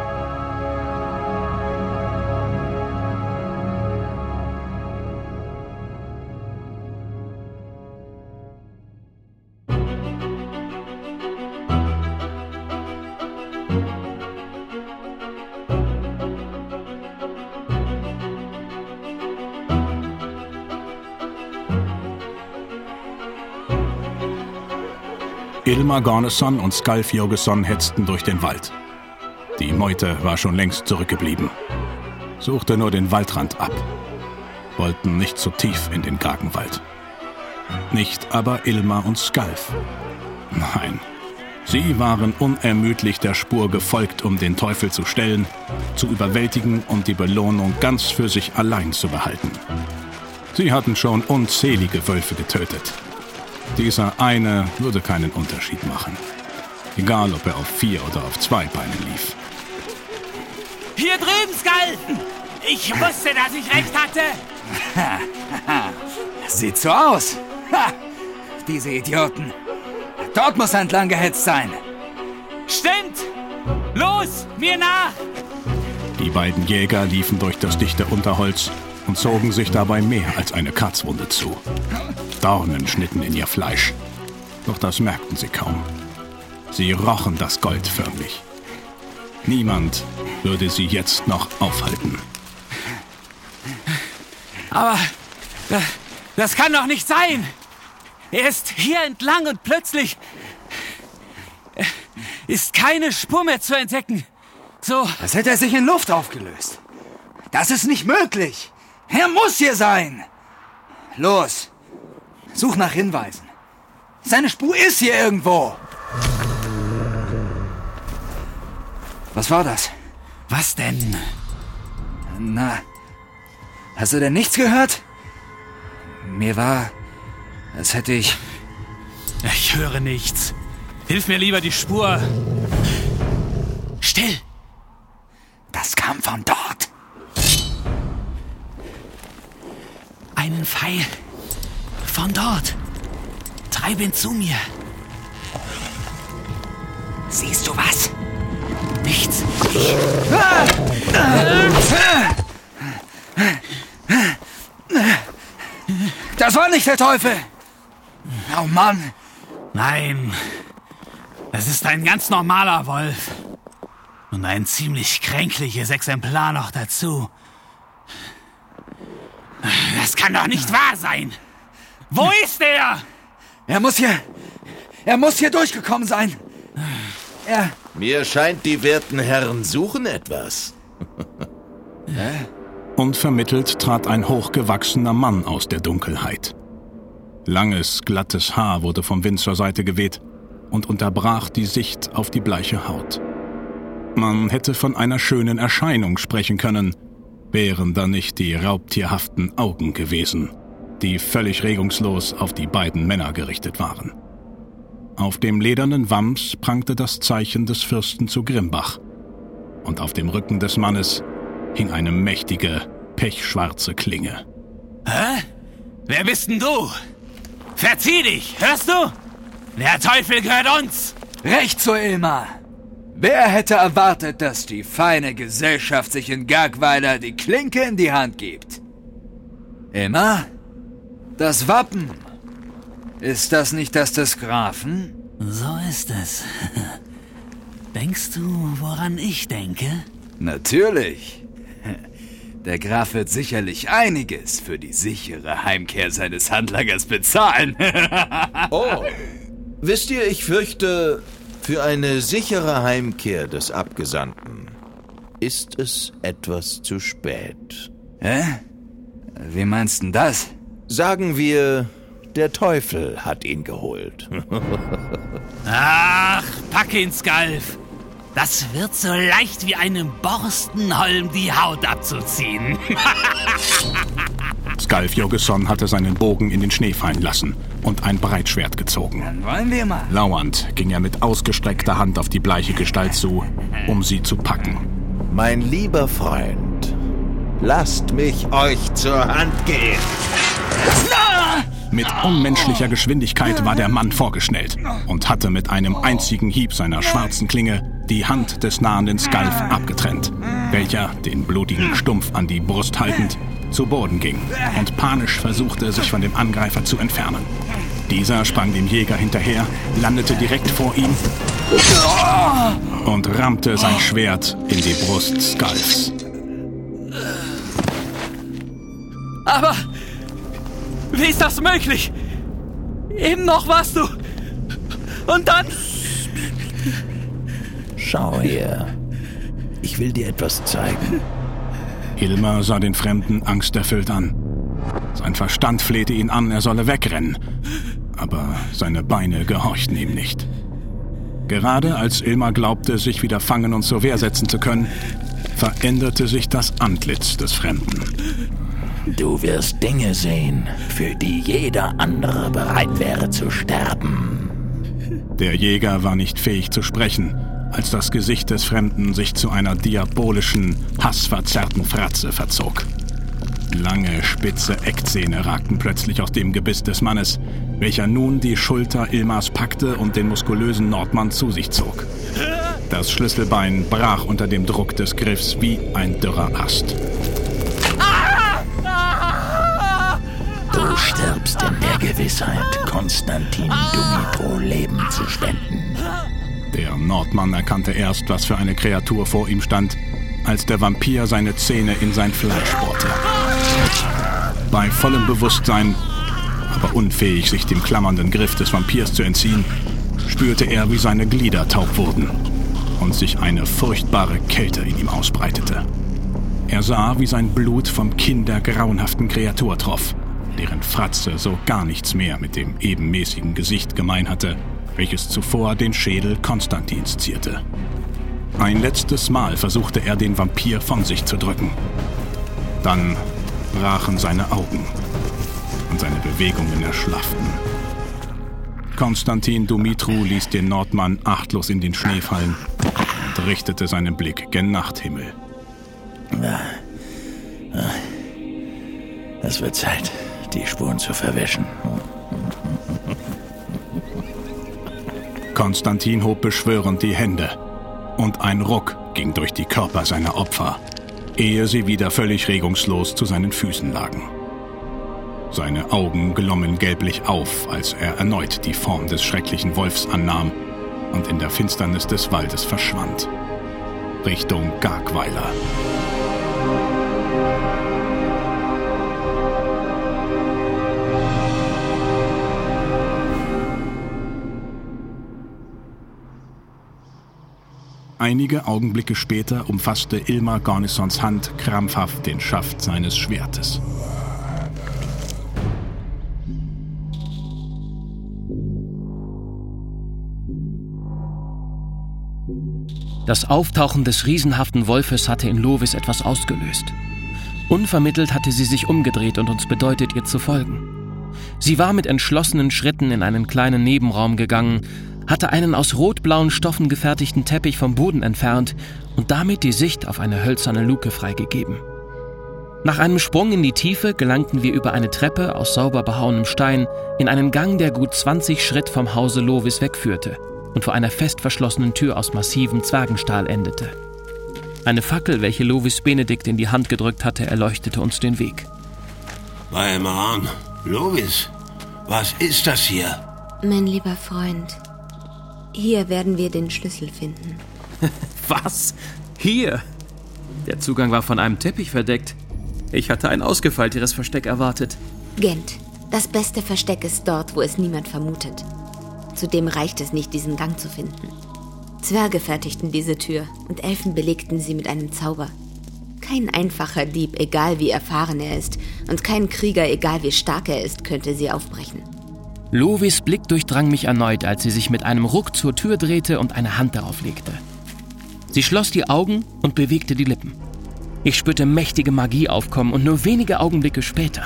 B: Ilmar Gorneson und Skalf Jorgeson hetzten durch den Wald. Die Meute war schon längst zurückgeblieben. Suchte nur den Waldrand ab. Wollten nicht so tief in den Gagenwald. Nicht aber Ilmar und Skalf. Nein, sie waren unermüdlich der Spur gefolgt, um den Teufel zu stellen, zu überwältigen und die Belohnung ganz für sich allein zu behalten. Sie hatten schon unzählige Wölfe getötet. Dieser eine würde keinen Unterschied machen. Egal, ob er auf vier oder auf zwei Beinen lief.
H: Hier drüben, Skalf! Ich wusste, dass ich recht hatte!
G: Sieht so aus. Ha, diese Idioten. Dort muss er entlang gehetzt sein.
H: Stimmt! Los, mir nach!
B: Die beiden Jäger liefen durch das dichte Unterholz und zogen sich dabei mehr als eine Kratzwunde zu. Dornen schnitten in ihr Fleisch, doch das merkten sie kaum. Sie rochen das Gold förmlich. Niemand würde sie jetzt noch aufhalten.
H: Aber das, das kann doch nicht sein! Er ist hier entlang und plötzlich ist keine Spur mehr zu entdecken. So.
G: Als hätte er sich in Luft aufgelöst. Das ist nicht möglich. Er muss hier sein. Los, such nach Hinweisen. Seine Spur ist hier irgendwo. Was war das?
H: Was denn?
G: Na, hast du denn nichts gehört? Mir war, als hätte ich...
H: Ich höre nichts. Hilf mir lieber die Spur. Still!
G: Das kam von dort.
H: Einen Pfeil. Von dort. Treib ihn zu mir.
G: Siehst du was?
H: Nichts.
G: Das war nicht der Teufel. Oh Mann.
H: Nein. Es ist ein ganz normaler Wolf. Und ein ziemlich kränkliches Exemplar noch dazu. Das kann doch nicht wahr sein. Wo ist er?
G: Er muss hier... Er muss hier durchgekommen sein. Er...
N: Mir scheint, die werten Herren suchen etwas.
B: Hä? Unvermittelt trat ein hochgewachsener Mann aus der Dunkelheit. Langes, glattes Haar wurde vom Wind zur Seite geweht und unterbrach die Sicht auf die bleiche Haut. Man hätte von einer schönen Erscheinung sprechen können, wären da nicht die raubtierhaften Augen gewesen, die völlig regungslos auf die beiden Männer gerichtet waren. Auf dem ledernen Wams prangte das Zeichen des Fürsten zu Grimbach, und auf dem Rücken des Mannes hing eine mächtige, pechschwarze Klinge.
H: Hä? Wer bist denn du? Verzieh dich, hörst du? Der Teufel gehört uns!
G: Recht so, Ilmar. Wer hätte erwartet, dass die feine Gesellschaft sich in Gagweiler die Klinke in die Hand gibt? Ilmar? Das Wappen. Ist das nicht das des Grafen?
H: So ist es. Denkst du, woran ich denke?
G: Natürlich. Der Graf wird sicherlich einiges für die sichere Heimkehr seines Handlangers bezahlen.
N: Oh, wisst ihr, ich fürchte, für eine sichere Heimkehr des Abgesandten ist es etwas zu spät.
G: Hä? Wie meinst du denn das?
N: Sagen wir, der Teufel hat ihn geholt.
H: Ach, pack ihn, Skalf. Das wird so leicht wie einem Borstenholm die Haut abzuziehen.
B: Skalf Jogesson hatte seinen Bogen in den Schnee fallen lassen und ein Breitschwert gezogen.
G: Dann wollen wir mal.
B: Lauernd ging er mit ausgestreckter Hand auf die bleiche Gestalt zu, um sie zu packen.
N: Mein lieber Freund, lasst mich euch zur Hand gehen.
B: Mit unmenschlicher Geschwindigkeit war der Mann vorgeschnellt und hatte mit einem einzigen Hieb seiner schwarzen Klinge die Hand des nahenden Skalf abgetrennt, welcher, den blutigen Stumpf an die Brust haltend, zu Boden ging und panisch versuchte, sich von dem Angreifer zu entfernen. Dieser sprang dem Jäger hinterher, landete direkt vor ihm und rammte sein Schwert in die Brust Skalfs.
H: Aber wie ist das möglich? Eben noch warst du. Und dann...
N: Schau her. Ich will dir etwas zeigen.
B: Hilmar sah den Fremden angsterfüllt an. Sein Verstand flehte ihn an, er solle wegrennen. Aber seine Beine gehorchten ihm nicht. Gerade als Ilmar glaubte, sich wieder fangen und zur Wehr setzen zu können, veränderte sich das Antlitz des Fremden.
S: Du wirst Dinge sehen, für die jeder andere bereit wäre zu sterben.
B: Der Jäger war nicht fähig zu sprechen, als das Gesicht des Fremden sich zu einer diabolischen, hassverzerrten Fratze verzog. Lange, spitze Eckzähne ragten plötzlich aus dem Gebiss des Mannes, welcher nun die Schulter Ilmars packte und den muskulösen Nordmann zu sich zog. Das Schlüsselbein brach unter dem Druck des Griffs wie ein dürrer Ast.
S: Du stirbst in der Gewissheit, Konstantin Dumitru Leben zu spenden.
B: Der Nordmann erkannte erst, was für eine Kreatur vor ihm stand, als der Vampir seine Zähne in sein Fleisch bohrte. Bei vollem Bewusstsein, aber unfähig, sich dem klammernden Griff des Vampirs zu entziehen, spürte er, wie seine Glieder taub wurden und sich eine furchtbare Kälte in ihm ausbreitete. Er sah, wie sein Blut vom Kinn der grauenhaften Kreatur troff, deren Fratze so gar nichts mehr mit dem ebenmäßigen Gesicht gemein hatte, welches zuvor den Schädel Konstantins zierte. Ein letztes Mal versuchte er, den Vampir von sich zu drücken. Dann brachen seine Augen und seine Bewegungen erschlafften. Konstantin Dumitru ließ den Nordmann achtlos in den Schnee fallen und richtete seinen Blick gen Nachthimmel.
S: Es wird Zeit, die Spuren zu verwischen.
B: Konstantin hob beschwörend die Hände, und ein Ruck ging durch die Körper seiner Opfer, ehe sie wieder völlig regungslos zu seinen Füßen lagen. Seine Augen glommen gelblich auf, als er erneut die Form des schrecklichen Wolfs annahm und in der Finsternis des Waldes verschwand. Richtung Gargweiler. Einige Augenblicke später umfasste Ilmar Gornisons Hand krampfhaft den Schaft seines Schwertes.
E: Das Auftauchen des riesenhaften Wolfes hatte in Lovis etwas ausgelöst. Unvermittelt hatte sie sich umgedreht und uns bedeutet, ihr zu folgen. Sie war mit entschlossenen Schritten in einen kleinen Nebenraum gegangen, hatte einen aus rotblauen Stoffen gefertigten Teppich vom Boden entfernt und damit die Sicht auf eine hölzerne Luke freigegeben. Nach einem Sprung in die Tiefe gelangten wir über eine Treppe aus sauber behauenem Stein in einen Gang, der gut zwanzig Schritt vom Hause Lovis wegführte und vor einer fest verschlossenen Tür aus massivem Zwergenstahl endete. Eine Fackel, welche Lovis Benedikt in die Hand gedrückt hatte, erleuchtete uns den Weg.
J: Weimar, Lovis, was ist das hier?
Q: Mein lieber Freund, hier werden wir den Schlüssel finden.
E: Was? Hier? Der Zugang war von einem Teppich verdeckt. Ich hatte ein ausgefeilteres Versteck erwartet.
Q: Gent, das beste Versteck ist dort, wo es niemand vermutet. Zudem reicht es nicht, diesen Gang zu finden. Zwerge fertigten diese Tür und Elfen belegten sie mit einem Zauber. Kein einfacher Dieb, egal wie erfahren er ist, und kein Krieger, egal wie stark er ist, könnte sie aufbrechen.
E: Lovis Blick durchdrang mich erneut, als sie sich mit einem Ruck zur Tür drehte und eine Hand darauf legte. Sie schloss die Augen und bewegte die Lippen. Ich spürte mächtige Magie aufkommen und nur wenige Augenblicke später.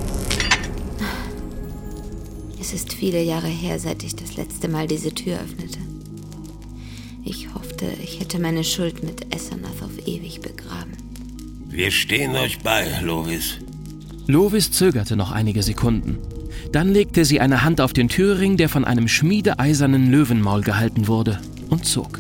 Q: Es ist viele Jahre her, seit ich das letzte Mal diese Tür öffnete. Ich hoffte, ich hätte meine Schuld mit Essenath auf ewig begraben.
J: Wir stehen euch bei, Lovis.
E: Lovis zögerte noch einige Sekunden. Dann legte sie eine Hand auf den Türring, der von einem schmiedeeisernen Löwenmaul gehalten wurde, und zog.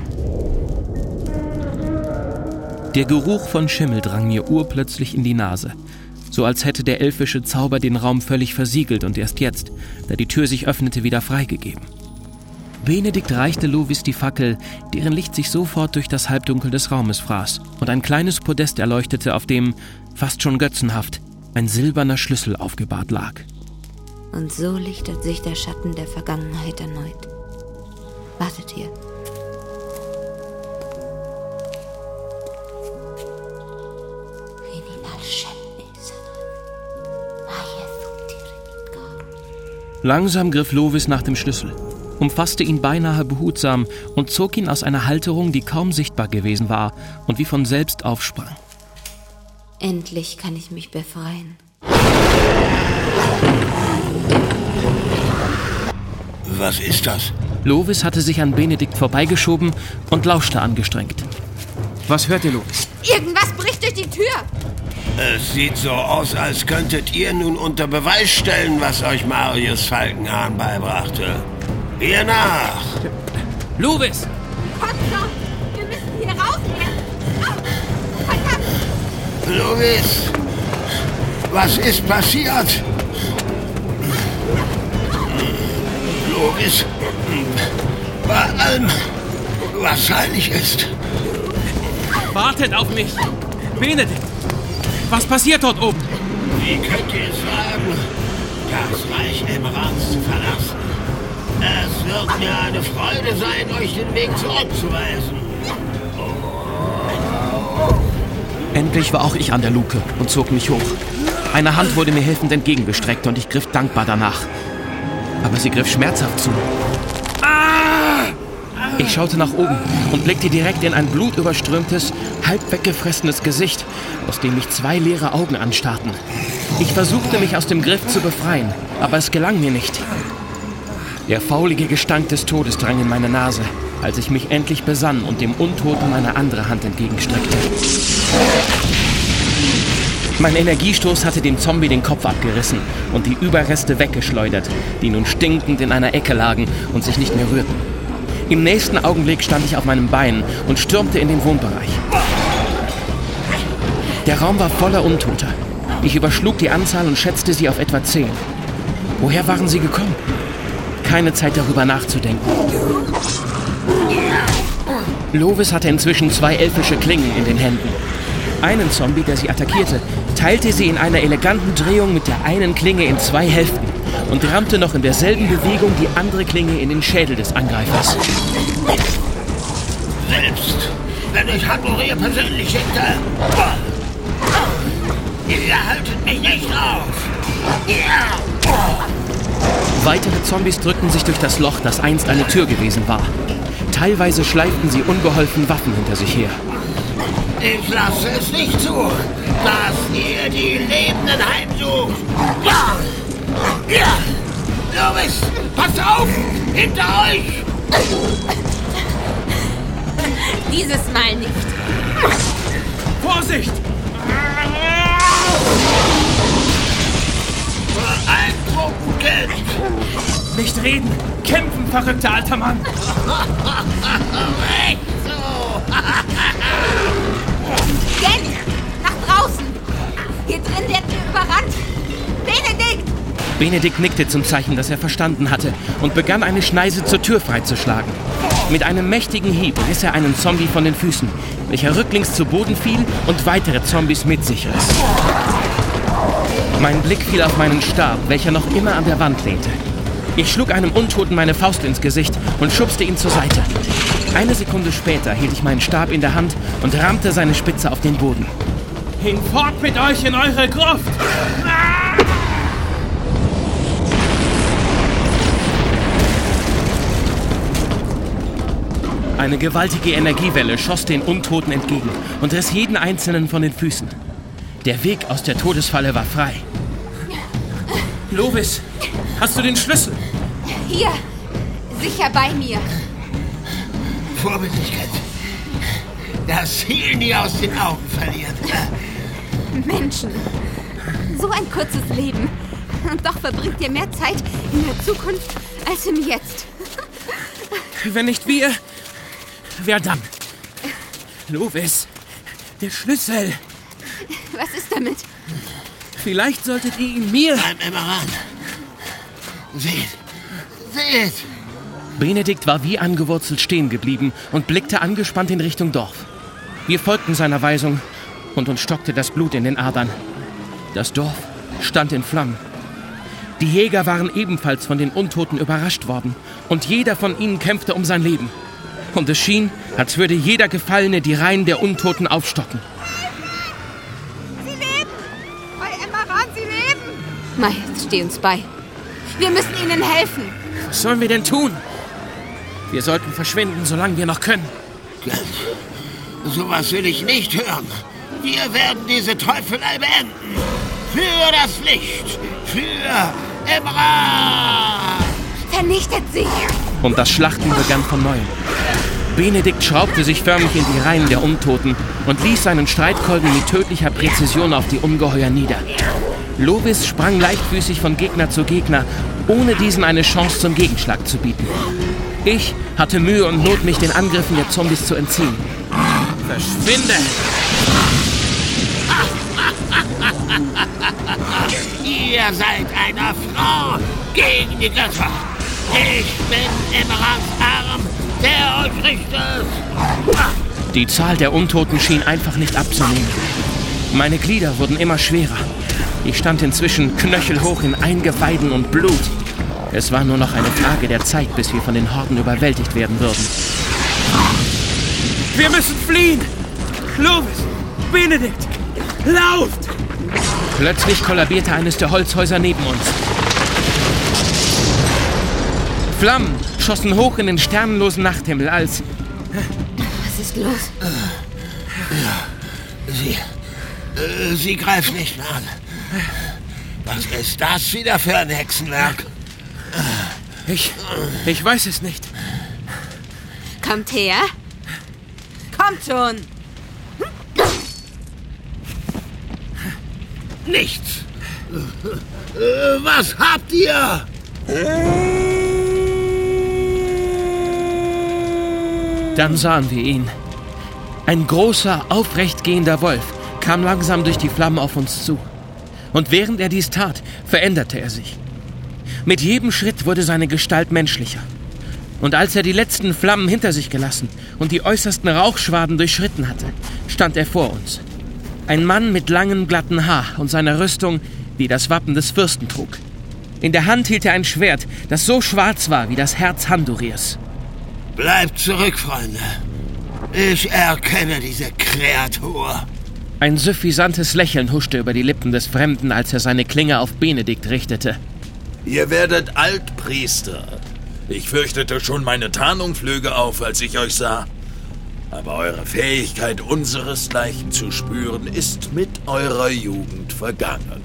E: Der Geruch von Schimmel drang mir urplötzlich in die Nase, so als hätte der elfische Zauber den Raum völlig versiegelt und erst jetzt, da die Tür sich öffnete, wieder freigegeben. Benedikt reichte Lovis die Fackel, deren Licht sich sofort durch das Halbdunkel des Raumes fraß, und ein kleines Podest erleuchtete, auf dem, fast schon götzenhaft, ein silberner Schlüssel aufgebahrt lag.
Q: Und so lichtet sich der Schatten der Vergangenheit erneut. Wartet hier.
E: Langsam griff Lovis nach dem Schlüssel, umfasste ihn beinahe behutsam und zog ihn aus einer Halterung, die kaum sichtbar gewesen war und wie von selbst aufsprang.
Q: Endlich kann ich mich befreien.
J: Was ist das?
E: Lovis hatte sich an Benedikt vorbeigeschoben und lauschte angestrengt. Was hört ihr, Lovis?
Q: Irgendwas bricht durch die Tür!
J: Es sieht so aus, als könntet ihr nun unter Beweis stellen, was euch Marius Falkenhahn beibrachte. Ihr nach!
E: Lovis!
Q: Konstantin!
J: Louis, was ist passiert? Louis, bei allem, was heilig ist.
C: Wartet auf mich! Benedikt! Was passiert dort oben?
J: Wie könnt ihr es wagen, das Reich Emrans zu verlassen? Es wird mir eine Freude sein, euch den Weg zurückzuweisen.
E: Endlich war auch ich an der Luke und zog mich hoch. Eine Hand wurde mir helfend entgegengestreckt und ich griff dankbar danach. Aber sie griff schmerzhaft zu. Ich schaute nach oben und blickte direkt in ein blutüberströmtes, halb weggefressenes Gesicht, aus dem mich zwei leere Augen anstarrten. Ich versuchte, mich aus dem Griff zu befreien, aber es gelang mir nicht. Der faulige Gestank des Todes drang in meine Nase, als ich mich endlich besann und dem Untoten meine andere Hand entgegenstreckte. Mein Energiestoß hatte dem Zombie den Kopf abgerissen und die Überreste weggeschleudert, die nun stinkend in einer Ecke lagen und sich nicht mehr rührten. Im nächsten Augenblick stand ich auf meinem Bein und stürmte in den Wohnbereich. Der Raum war voller Untoter. Ich überschlug die Anzahl und schätzte sie auf etwa zehn. Woher waren sie gekommen? Keine Zeit darüber nachzudenken. Lovis hatte inzwischen zwei elfische Klingen in den Händen. Einen Zombie, der sie attackierte, teilte sie in einer eleganten Drehung mit der einen Klinge in zwei Hälften und rammte noch in derselben Bewegung die andere Klinge in den Schädel des Angreifers.
J: Selbst wenn euch Hattori persönlich schickte, ihr haltet mich nicht auf.
E: Weitere Zombies drückten sich durch das Loch, das einst eine Tür gewesen war. Teilweise schleiften sie unbeholfen Waffen hinter sich her.
J: Ich lasse es nicht zu, dass ihr die Lebenden heimsucht. Ja! Ja! Louis, passt auf! Hinter euch!
Q: Dieses Mal nicht.
C: Vorsicht!
J: Beeindruckend!
C: Nicht reden! Kämpfen, verrückter alter Mann!
J: Recht so!
Q: Gent! Nach draußen! Hier drin werden wir überrannt! Benedikt!
E: Benedikt nickte zum Zeichen, dass er verstanden hatte und begann eine Schneise zur Tür freizuschlagen. Mit einem mächtigen Hieb riss er einen Zombie von den Füßen, welcher rücklings zu Boden fiel und weitere Zombies mit sich riss. Mein Blick fiel auf meinen Stab, welcher noch immer an der Wand lehnte. Ich schlug einem Untoten meine Faust ins Gesicht und schubste ihn zur Seite. Eine Sekunde später hielt ich meinen Stab in der Hand und rammte seine Spitze auf den Boden.
C: Hinfort mit euch in eure Gruft!
E: Eine gewaltige Energiewelle schoss den Untoten entgegen und riss jeden einzelnen von den Füßen. Der Weg aus der Todesfalle war frei.
C: Lovis, hast du den Schlüssel?
Q: Hier, sicher bei mir.
J: Vorbildlichkeit. Das Ziel nie aus den Augen verliert.
Q: Menschen. So ein kurzes Leben. Und doch verbringt ihr mehr Zeit in der Zukunft als im Jetzt.
C: Wenn nicht wir, wer dann? Lovis, der Schlüssel.
Q: Was ist damit?
C: Vielleicht solltet ihr ihn mir...
J: Beim Emmeran. Seht, seht.
E: Benedikt war wie angewurzelt stehen geblieben und blickte angespannt in Richtung Dorf. Wir folgten seiner Weisung und uns stockte das Blut in den Adern. Das Dorf stand in Flammen. Die Jäger waren ebenfalls von den Untoten überrascht worden und jeder von ihnen kämpfte um sein Leben. Und es schien, als würde jeder Gefallene die Reihen der Untoten aufstocken.
Q: Sie leben! Bei Emmeran, sie leben! Mai, steh uns bei. Wir müssen ihnen helfen.
C: Was sollen wir denn tun? Wir sollten verschwinden, solange wir noch können.
J: Sowas will ich nicht hören. Wir werden diese Teufelei beenden. Für das Licht. Für Emmeran.
Q: Vernichtet sie.
E: Und das Schlachten begann von neuem. Benedikt schraubte sich förmlich in die Reihen der Untoten und ließ seinen Streitkolben mit tödlicher Präzision auf die Ungeheuer nieder. Lovis sprang leichtfüßig von Gegner zu Gegner, ohne diesen eine Chance zum Gegenschlag zu bieten. Ich hatte Mühe und Not, mich den Angriffen der Zombies zu entziehen.
C: Verschwinde!
J: Ah! Ihr seid eine Frau gegen die Götter. Ich bin Emmerans Arm, der euch richtet.
E: Die Zahl der Untoten schien einfach nicht abzunehmen. Meine Glieder wurden immer schwerer. Ich stand inzwischen knöchelhoch in Eingeweiden und Blut. Es war nur noch eine Frage der Zeit, bis wir von den Horden überwältigt werden würden.
C: Wir müssen fliehen! Clovis! Benedikt! Lauft!
E: Plötzlich kollabierte eines der Holzhäuser neben uns. Flammen schossen hoch in den sternenlosen Nachthimmel, als...
Q: Was ist los?
J: Ja, sie... Äh, sie greift nicht mehr an. Was ist das wieder für ein Hexenwerk?
E: Ich... ich weiß es nicht.
Q: Kommt her. Kommt schon.
J: Nichts. Äh, was habt ihr?
E: Dann sahen wir ihn. Ein großer, aufrecht gehender Wolf kam langsam durch die Flammen auf uns zu. Und während er dies tat, veränderte er sich. Mit jedem Schritt wurde seine Gestalt menschlicher. Und als er die letzten Flammen hinter sich gelassen und die äußersten Rauchschwaden durchschritten hatte, stand er vor uns. Ein Mann mit langem, glatten Haar und seiner Rüstung, die das Wappen des Fürsten trug. In der Hand hielt er ein Schwert, das so schwarz war wie das Herz Handurirs.
J: Bleibt zurück, Freunde. Ich erkenne diese Kreatur.
E: Ein suffisantes Lächeln huschte über die Lippen des Fremden, als er seine Klinge auf Benedikt richtete.
T: Ihr werdet Altpriester. Ich fürchtete schon, meine Tarnung flöge auf, als ich euch sah. Aber eure Fähigkeit, unseres Leichen zu spüren, ist mit eurer Jugend vergangen.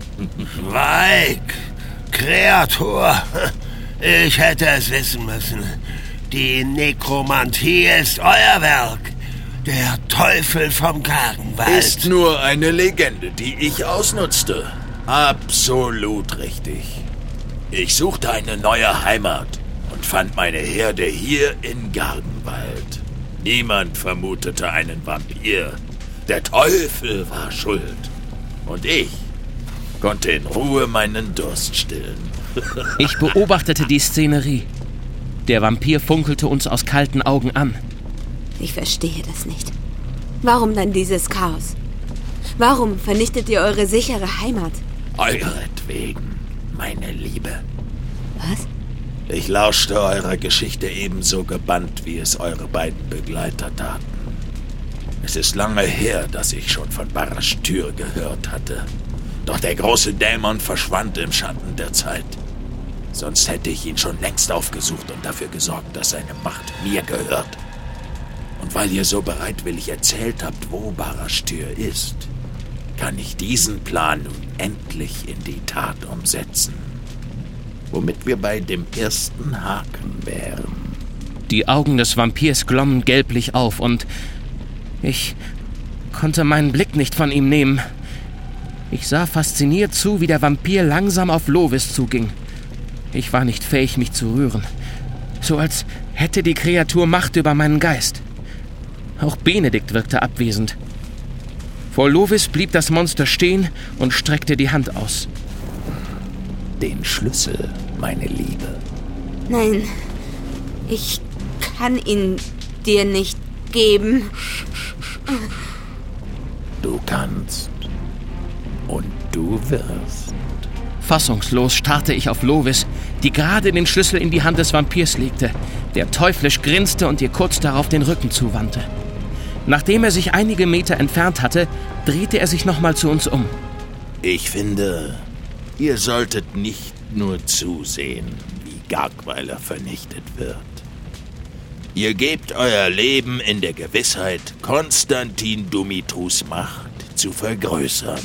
J: Weig, Kreatur. Ich hätte es wissen müssen. Die Nekromantie ist euer Werk. Der Teufel vom Kargenwald.
T: Ist nur eine Legende, die ich ausnutzte. Absolut richtig. Ich suchte eine neue Heimat und fand meine Herde hier in Gargenwald. Niemand vermutete einen Vampir. Der Teufel war schuld. Und ich konnte in Ruhe meinen Durst stillen.
E: Ich beobachtete die Szenerie. Der Vampir funkelte uns aus kalten Augen an.
Q: Ich verstehe das nicht. Warum dann dieses Chaos? Warum vernichtet ihr eure sichere Heimat?
T: Euretwegen, meine Liebe.
Q: Was?
T: Ich lauschte eurer Geschichte ebenso gebannt, wie es eure beiden Begleiter taten. Es ist lange her, dass ich schon von Barashtür gehört hatte. Doch der große Dämon verschwand im Schatten der Zeit. Sonst hätte ich ihn schon längst aufgesucht und dafür gesorgt, dass seine Macht mir gehört. Und weil ihr so bereitwillig erzählt habt, wo Barashtür ist, kann ich diesen Plan nun endlich in die Tat umsetzen. Womit wir bei dem ersten Haken wären.
E: Die Augen des Vampirs glommen gelblich auf und ich konnte meinen Blick nicht von ihm nehmen. Ich sah fasziniert zu, wie der Vampir langsam auf Lovis zuging. Ich war nicht fähig, mich zu rühren. So als hätte die Kreatur Macht über meinen Geist. Auch Benedikt wirkte abwesend. Vor Lovis blieb das Monster stehen und streckte die Hand aus.
T: Den Schlüssel, meine Liebe.
Q: Nein, ich kann ihn dir nicht geben.
T: Du kannst. Und du wirst.
E: Fassungslos starrte ich auf Lovis, die gerade den Schlüssel in die Hand des Vampirs legte, der teuflisch grinste und ihr kurz darauf den Rücken zuwandte. Nachdem er sich einige Meter entfernt hatte, drehte er sich nochmal zu uns um.
T: Ich finde, ihr solltet nicht nur zusehen, wie Gargweiler vernichtet wird. Ihr gebt euer Leben in der Gewissheit, Konstantin Dumitrus Macht zu vergrößern.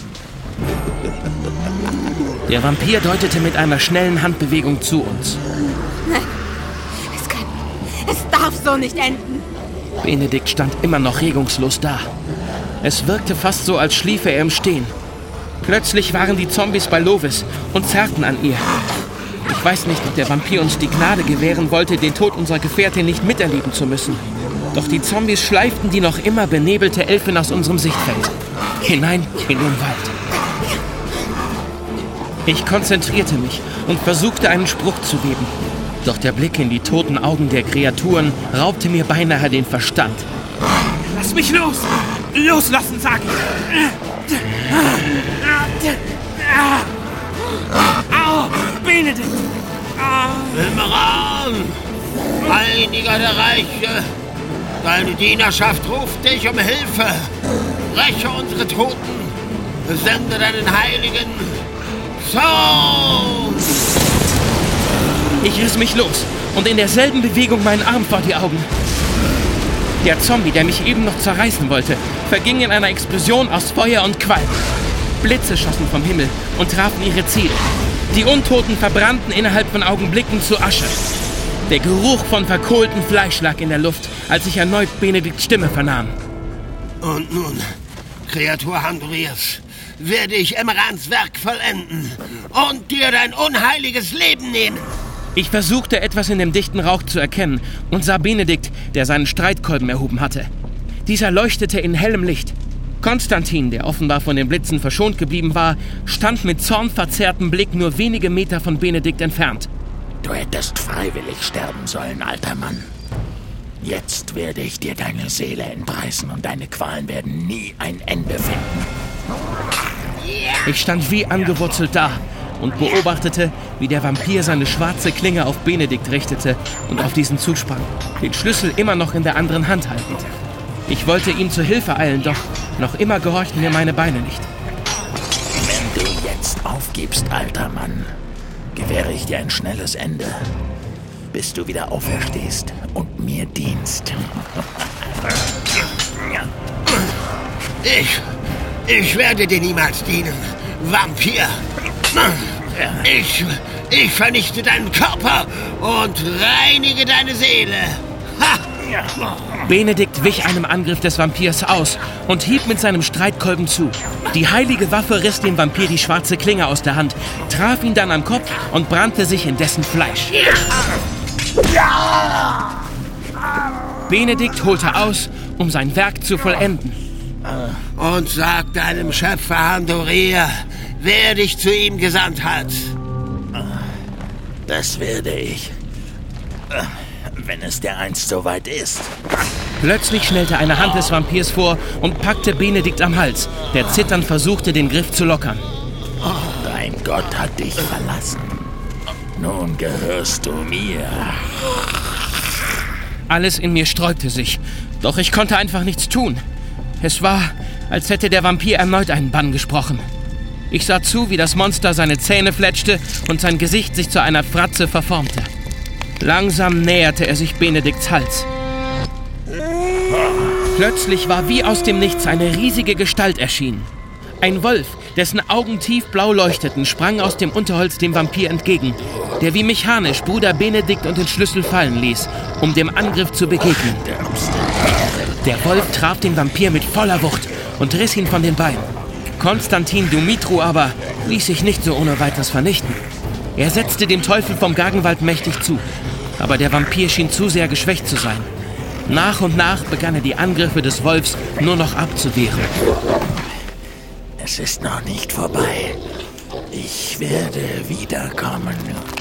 E: Der Vampir deutete mit einer schnellen Handbewegung zu uns.
Q: Nein, es kann... Es darf so nicht enden.
E: Benedikt stand immer noch regungslos da. Es wirkte fast so, als schliefe er im Stehen. Plötzlich waren die Zombies bei Lovis und zerrten an ihr. Ich weiß nicht, ob der Vampir uns die Gnade gewähren wollte, den Tod unserer Gefährtin nicht miterleben zu müssen. Doch die Zombies schleiften die noch immer benebelte Elfin aus unserem Sichtfeld. Hinein in den Wald. Ich konzentrierte mich und versuchte, einen Spruch zu geben. Doch der Blick in die toten Augen der Kreaturen raubte mir beinahe den Verstand.
C: Lass mich los! Loslassen, sag ich! Au! Benedikt!
J: Imran! Einiger der Reiche! Deine Dienerschaft ruft dich um Hilfe! Räche unsere Toten! Sende deinen Heiligen Sohn!
E: Ich riss mich los und in derselben Bewegung meinen Arm vor die Augen. Der Zombie, der mich eben noch zerreißen wollte, verging in einer Explosion aus Feuer und Qualm. Blitze schossen vom Himmel und trafen ihre Ziele. Die Untoten verbrannten innerhalb von Augenblicken zu Asche. Der Geruch von verkohltem Fleisch lag in der Luft, als ich erneut Benedikts Stimme vernahm.
J: Und nun, Kreatur Handurias, werde ich Emmerans Werk vollenden und dir dein unheiliges Leben nehmen.
E: Ich versuchte, etwas in dem dichten Rauch zu erkennen und sah Benedikt, der seinen Streitkolben erhoben hatte. Dieser leuchtete in hellem Licht. Konstantin, der offenbar von den Blitzen verschont geblieben war, stand mit zornverzerrtem Blick nur wenige Meter von Benedikt entfernt.
S: Du hättest freiwillig sterben sollen, alter Mann. Jetzt werde ich dir deine Seele entreißen und deine Qualen werden nie ein Ende finden.
E: Ich stand wie angewurzelt da und beobachtete, wie der Vampir seine schwarze Klinge auf Benedikt richtete und auf diesen zusprang, den Schlüssel immer noch in der anderen Hand haltend. Ich wollte ihm zur Hilfe eilen, doch noch immer gehorchten mir meine Beine nicht.
S: Wenn du jetzt aufgibst, alter Mann, gewähre ich dir ein schnelles Ende, bis du wieder auferstehst und mir dienst.
J: Ich, ich werde dir niemals dienen, Vampir. Ich, ich vernichte deinen Körper und reinige deine Seele. Ha!
E: Benedikt wich einem Angriff des Vampirs aus und hieb mit seinem Streitkolben zu. Die heilige Waffe riss dem Vampir die schwarze Klinge aus der Hand, traf ihn dann am Kopf und brannte sich in dessen Fleisch. Benedikt holte aus, um sein Werk zu vollenden.
J: Und sag deinem Schöpfer Handoria, wer dich zu ihm gesandt hat.
S: Das werde ich. Wenn es dereinst soweit ist.
E: Plötzlich schnellte eine Hand des Vampirs vor und packte Benedikt am Hals, der zitternd versuchte, den Griff zu lockern.
S: Dein Gott hat dich verlassen. Nun gehörst du mir.
E: Alles in mir sträubte sich, doch ich konnte einfach nichts tun. Es war, als hätte der Vampir erneut einen Bann gesprochen. Ich sah zu, wie das Monster seine Zähne fletschte und sein Gesicht sich zu einer Fratze verformte. Langsam näherte er sich Benedikts Hals. Plötzlich war wie aus dem Nichts eine riesige Gestalt erschienen. Ein Wolf, dessen Augen tiefblau leuchteten, sprang aus dem Unterholz dem Vampir entgegen, der wie mechanisch Bruder Benedikt und den Schlüssel fallen ließ, um dem Angriff zu begegnen. Der Wolf traf den Vampir mit voller Wucht und riss ihn von den Beinen. Konstantin Dumitru aber ließ sich nicht so ohne weiteres vernichten. Er setzte dem Teufel vom Gagenwald mächtig zu, aber der Vampir schien zu sehr geschwächt zu sein. Nach und nach begann er die Angriffe des Wolfs nur noch abzuwehren.
S: Es ist noch nicht vorbei. Ich werde wiederkommen.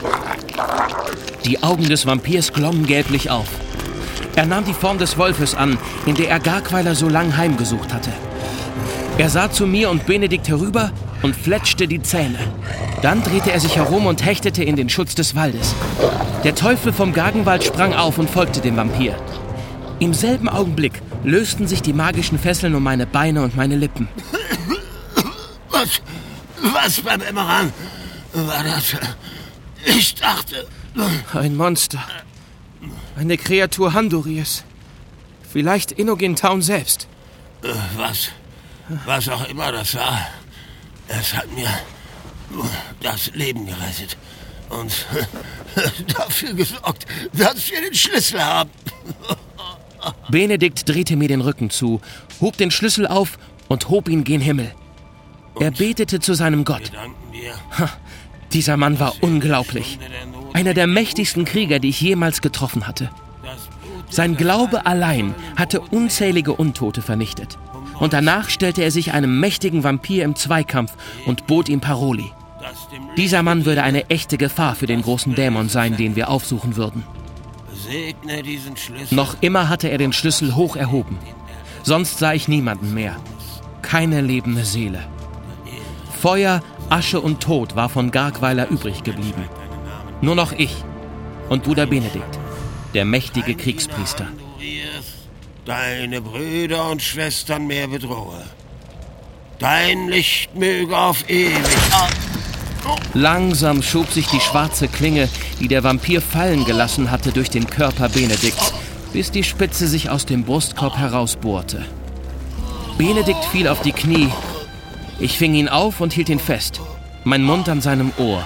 E: Die Augen des Vampirs glommen gelblich auf. Er nahm die Form des Wolfes an, in der er Garkweiler so lang heimgesucht hatte. Er sah zu mir und Benedikt herüber und fletschte die Zähne. Dann drehte er sich herum und hechtete in den Schutz des Waldes. Der Teufel vom Gagenwald sprang auf und folgte dem Vampir. Im selben Augenblick lösten sich die magischen Fesseln um meine Beine und meine Lippen.
J: Was, was beim Emmeran war das? Ich dachte...
E: Ein Monster. Eine Kreatur Handurias. Vielleicht Inogen Town selbst.
J: Was, was auch immer das war, es hat mir das Leben gerettet und dafür gesorgt, dass wir den Schlüssel haben.
E: Benedikt drehte mir den Rücken zu, hob den Schlüssel auf und hob ihn gen Himmel. Er betete zu seinem Gott. Ha, dieser Mann war unglaublich. Einer der mächtigsten Krieger, die ich jemals getroffen hatte. Sein Glaube allein hatte unzählige Untote vernichtet. Und danach stellte er sich einem mächtigen Vampir im Zweikampf und bot ihm Paroli. Dieser Mann würde eine echte Gefahr für den großen Dämon sein, den wir aufsuchen würden.
J: Segne diesen Schlüssel.
E: Noch immer hatte er den Schlüssel hoch erhoben. Sonst sah ich niemanden mehr. Keine lebende Seele. Feuer, Asche und Tod war von Gargweiler übrig geblieben. Nur noch ich und Bruder Benedikt, der mächtige Kriegspriester.
J: Deine Brüder und Schwestern mehr bedrohe. Dein Licht möge auf ewig...
E: Langsam schob sich die schwarze Klinge, die der Vampir fallen gelassen hatte, durch den Körper Benedikts, bis die Spitze sich aus dem Brustkorb herausbohrte. Benedikt fiel auf die Knie. Ich fing ihn auf und hielt ihn fest, mein Mund an seinem Ohr.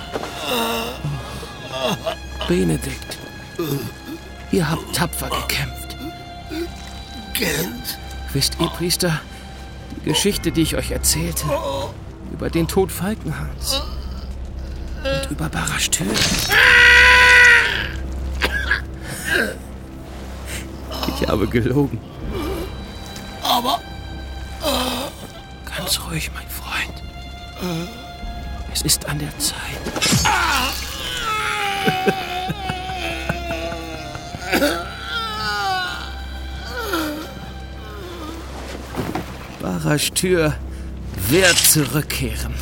E: Benedikt, ihr habt tapfer gekämpft.
J: Gent.
E: Wisst ihr, Priester, die Geschichte, die ich euch erzählte, über den Tod Falkenhans und über Barashtür. Ich habe gelogen.
J: Aber...
E: Ganz ruhig, mein Freund. Es ist an der Zeit. Barashtür wird zurückkehren.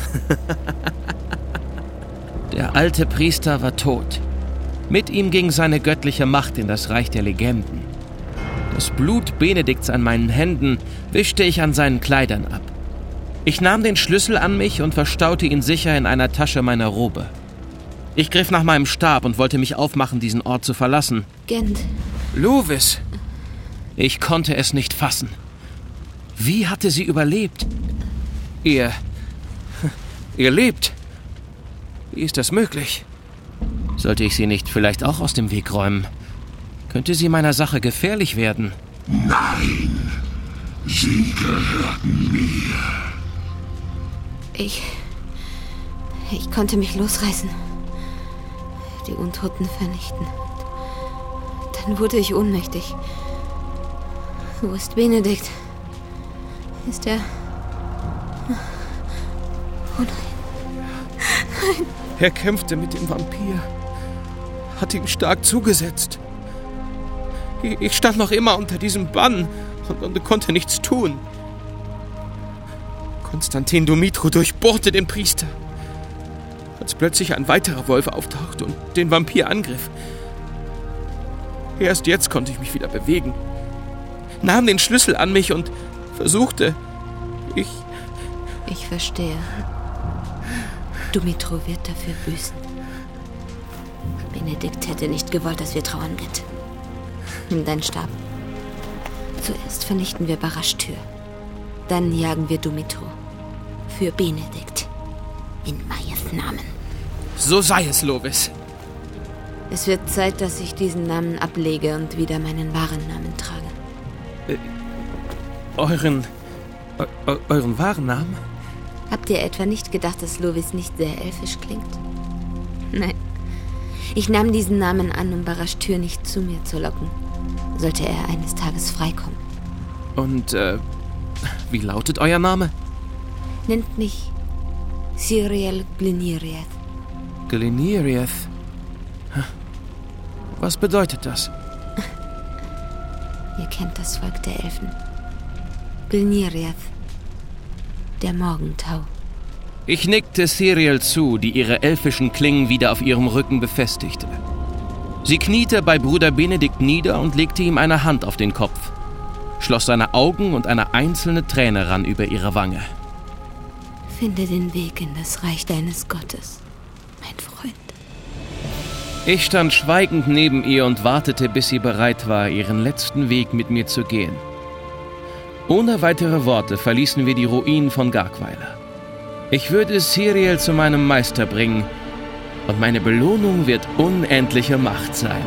E: Der alte Priester war tot. Mit ihm ging seine göttliche Macht in das Reich der Legenden. Das Blut Benedikts an meinen Händen wischte ich an seinen Kleidern ab. Ich nahm den Schlüssel an mich und verstaute ihn sicher in einer Tasche meiner Robe. Ich griff nach meinem Stab und wollte mich aufmachen, diesen Ort zu verlassen.
Q: Gent.
E: Lovis! Ich konnte es nicht fassen. Wie hatte sie überlebt? Ihr... Ihr lebt. Wie ist das möglich? Sollte ich sie nicht vielleicht auch aus dem Weg räumen? Könnte sie meiner Sache gefährlich werden?
R: Nein, sie gehörten mir.
Q: Ich... Ich konnte mich losreißen. Die Untoten vernichten. Dann wurde ich ohnmächtig. Wo ist Benedikt? Ist er... Oh nein. Nein.
E: Er kämpfte mit dem Vampir. Hat ihm stark zugesetzt. Ich stand noch immer unter diesem Bann und, und konnte nichts tun. Konstantin Dumitru durchbohrte den Priester, als plötzlich ein weiterer Wolf auftauchte und den Vampir angriff. Erst jetzt konnte ich mich wieder bewegen, nahm den Schlüssel an mich und versuchte... Ich...
Q: Ich verstehe. Dumitru wird dafür büßen. Benedikt hätte nicht gewollt, dass wir trauern, Gent. Nimm deinen Stab. Zuerst vernichten wir Barashtür. Dann jagen wir Dumitru. Für Benedikt. In Mayes Namen.
E: So sei es, Lovis.
Q: Es wird Zeit, dass ich diesen Namen ablege und wieder meinen wahren Namen trage.
E: Äh, euren... Eu, euren wahren Namen?
Q: Habt ihr etwa nicht gedacht, dass Lovis nicht sehr elfisch klingt? Nein. Ich nahm diesen Namen an, um Barashtür nicht zu mir zu locken. Sollte er eines Tages freikommen.
E: Und, äh, wie lautet euer Name?
Q: Nennt mich Cyriel Gleniriath.
E: Gleniriath? Was bedeutet das?
Q: Ihr kennt das Volk der Elfen. Gleniriath. Der Morgentau.
E: Ich nickte Cyriel zu, die ihre elfischen Klingen wieder auf ihrem Rücken befestigte. Sie kniete bei Bruder Benedikt nieder und legte ihm eine Hand auf den Kopf, schloss seine Augen und eine einzelne Träne rann über ihre Wange.
Q: Finde den Weg in das Reich deines Gottes, mein Freund.
E: Ich stand schweigend neben ihr und wartete, bis sie bereit war, ihren letzten Weg mit mir zu gehen. Ohne weitere Worte verließen wir die Ruinen von Gargweiler. Ich würde Cyriel zu meinem Meister bringen und meine Belohnung wird unendliche Macht sein.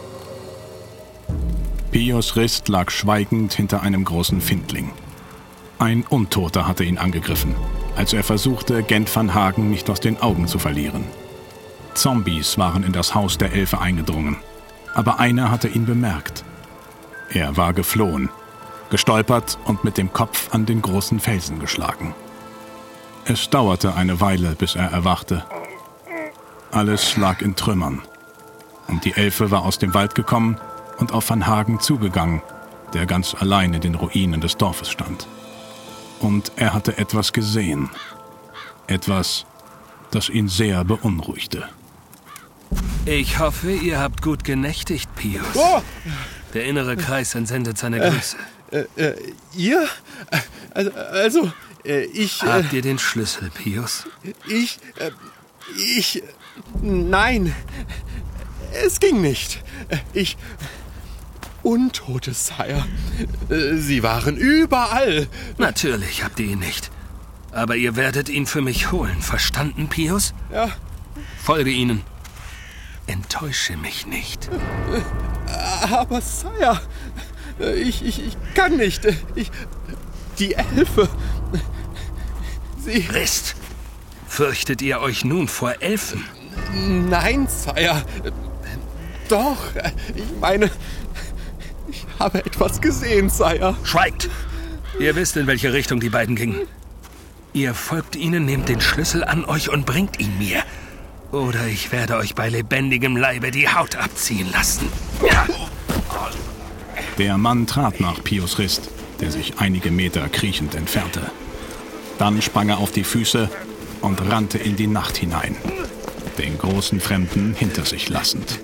B: Pius Rist lag schweigend hinter einem großen Findling. Ein Untoter hatte ihn angegriffen, als er versuchte, Gent van Hagen nicht aus den Augen zu verlieren. Zombies waren in das Haus der Elfe eingedrungen, aber einer hatte ihn bemerkt. Er war geflohen, gestolpert und mit dem Kopf an den großen Felsen geschlagen. Es dauerte eine Weile, bis er erwachte. Alles lag in Trümmern. Und die Elfe war aus dem Wald gekommen und auf Van Hagen zugegangen, der ganz allein in den Ruinen des Dorfes stand. Und er hatte etwas gesehen. Etwas, das ihn sehr beunruhigte.
P: Ich hoffe, ihr habt gut genächtigt, Pius.
O: Oh!
P: Der innere Kreis entsendet seine
O: Äh,
P: Grüße.
O: Äh, äh, ihr? Also, also äh, ich... Äh,
P: Habt ihr den Schlüssel, Pius?
O: Ich... Äh, ich... Nein. Es ging nicht. Ich... Untote, Sire. Äh, Sie waren überall.
P: Natürlich habt ihr ihn nicht. Aber ihr werdet ihn für mich holen. Verstanden, Pius?
O: Ja.
P: Folge ihnen. Enttäusche mich nicht.
O: Aber, Sire, ich, ich, ich kann nicht. Ich, die Elfe. Sie...
P: Rist, fürchtet ihr euch nun vor Elfen?
O: Nein, Sire. Doch, ich meine... Ich habe etwas gesehen, Sire.
P: Schweigt! Ihr wisst, in welche Richtung die beiden gingen. Ihr folgt ihnen, nehmt den Schlüssel an euch und bringt ihn mir. Oder ich werde euch bei lebendigem Leibe die Haut abziehen lassen. Ja.
B: Der Mann trat nach Pius Rist, der sich einige Meter kriechend entfernte. Dann sprang er auf die Füße und rannte in die Nacht hinein, den großen Fremden hinter sich lassend.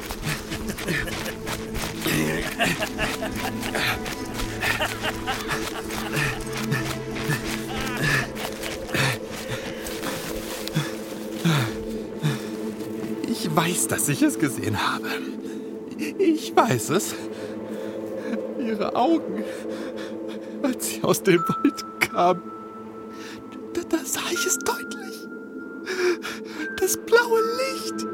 O: Ich weiß, dass ich es gesehen habe. Ich weiß es. Ihre Augen, als sie aus dem Wald kamen, da, da sah ich es deutlich. Das blaue Licht.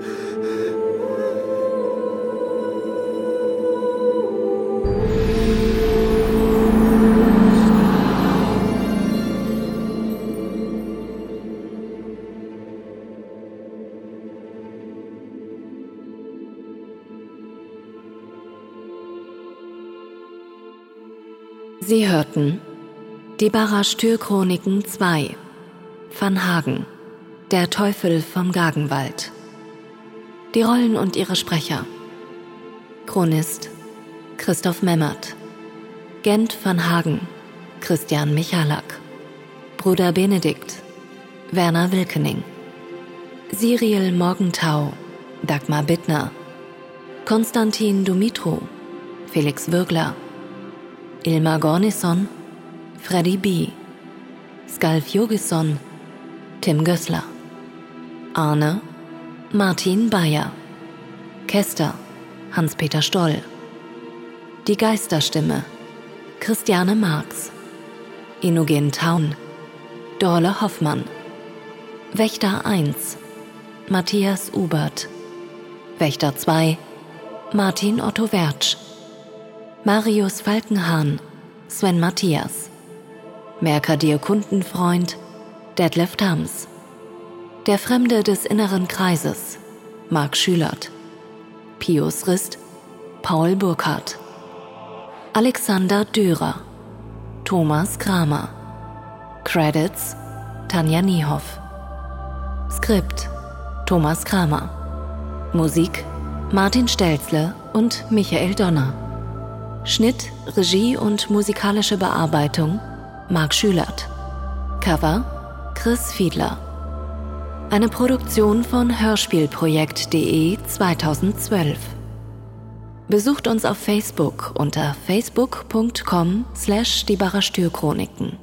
Q: Sie hörten die Barra-Stür-Chroniken zwei, Van Hagen, der Teufel vom Gagenwald. Die Rollen und ihre Sprecher: Chronist Christoph Memmert, Gent van Hagen Christian Michalak, Bruder Benedikt Werner Wilkening, Siriel Morgenthau Dagmar Bittner, Konstantin Dumitru Felix Würgler, Ilmar Gornisson Freddy B., Skalf Jogisson Tim Gößler, Arne Martin Bayer, Kester Hans-Peter Stoll, die Geisterstimme Christiane Marx, Inogen Taun Dorle Hoffmann, Wächter eins Matthias Ubert, Wächter zwei Martin Otto Wertsch, Marius Falkenhahn Sven Matthias, Merkadir Kundenfreund Detlef Thams, der Fremde des inneren Kreises Marc Schülert, Pius Rist Paul Burkhardt, Alexander Dürer, Thomas Kramer, Credits Tanja Niehoff, Skript Thomas Kramer, Musik Martin Stelzle und Michael Donner, Schnitt, Regie und musikalische Bearbeitung Marc Schülert, Cover Chris Fiedler. Eine Produktion von hörspielprojekt punkt de zweitausendzwölf. Besucht uns auf Facebook unter facebook punkt com slash die Barra-Stür-Chroniken.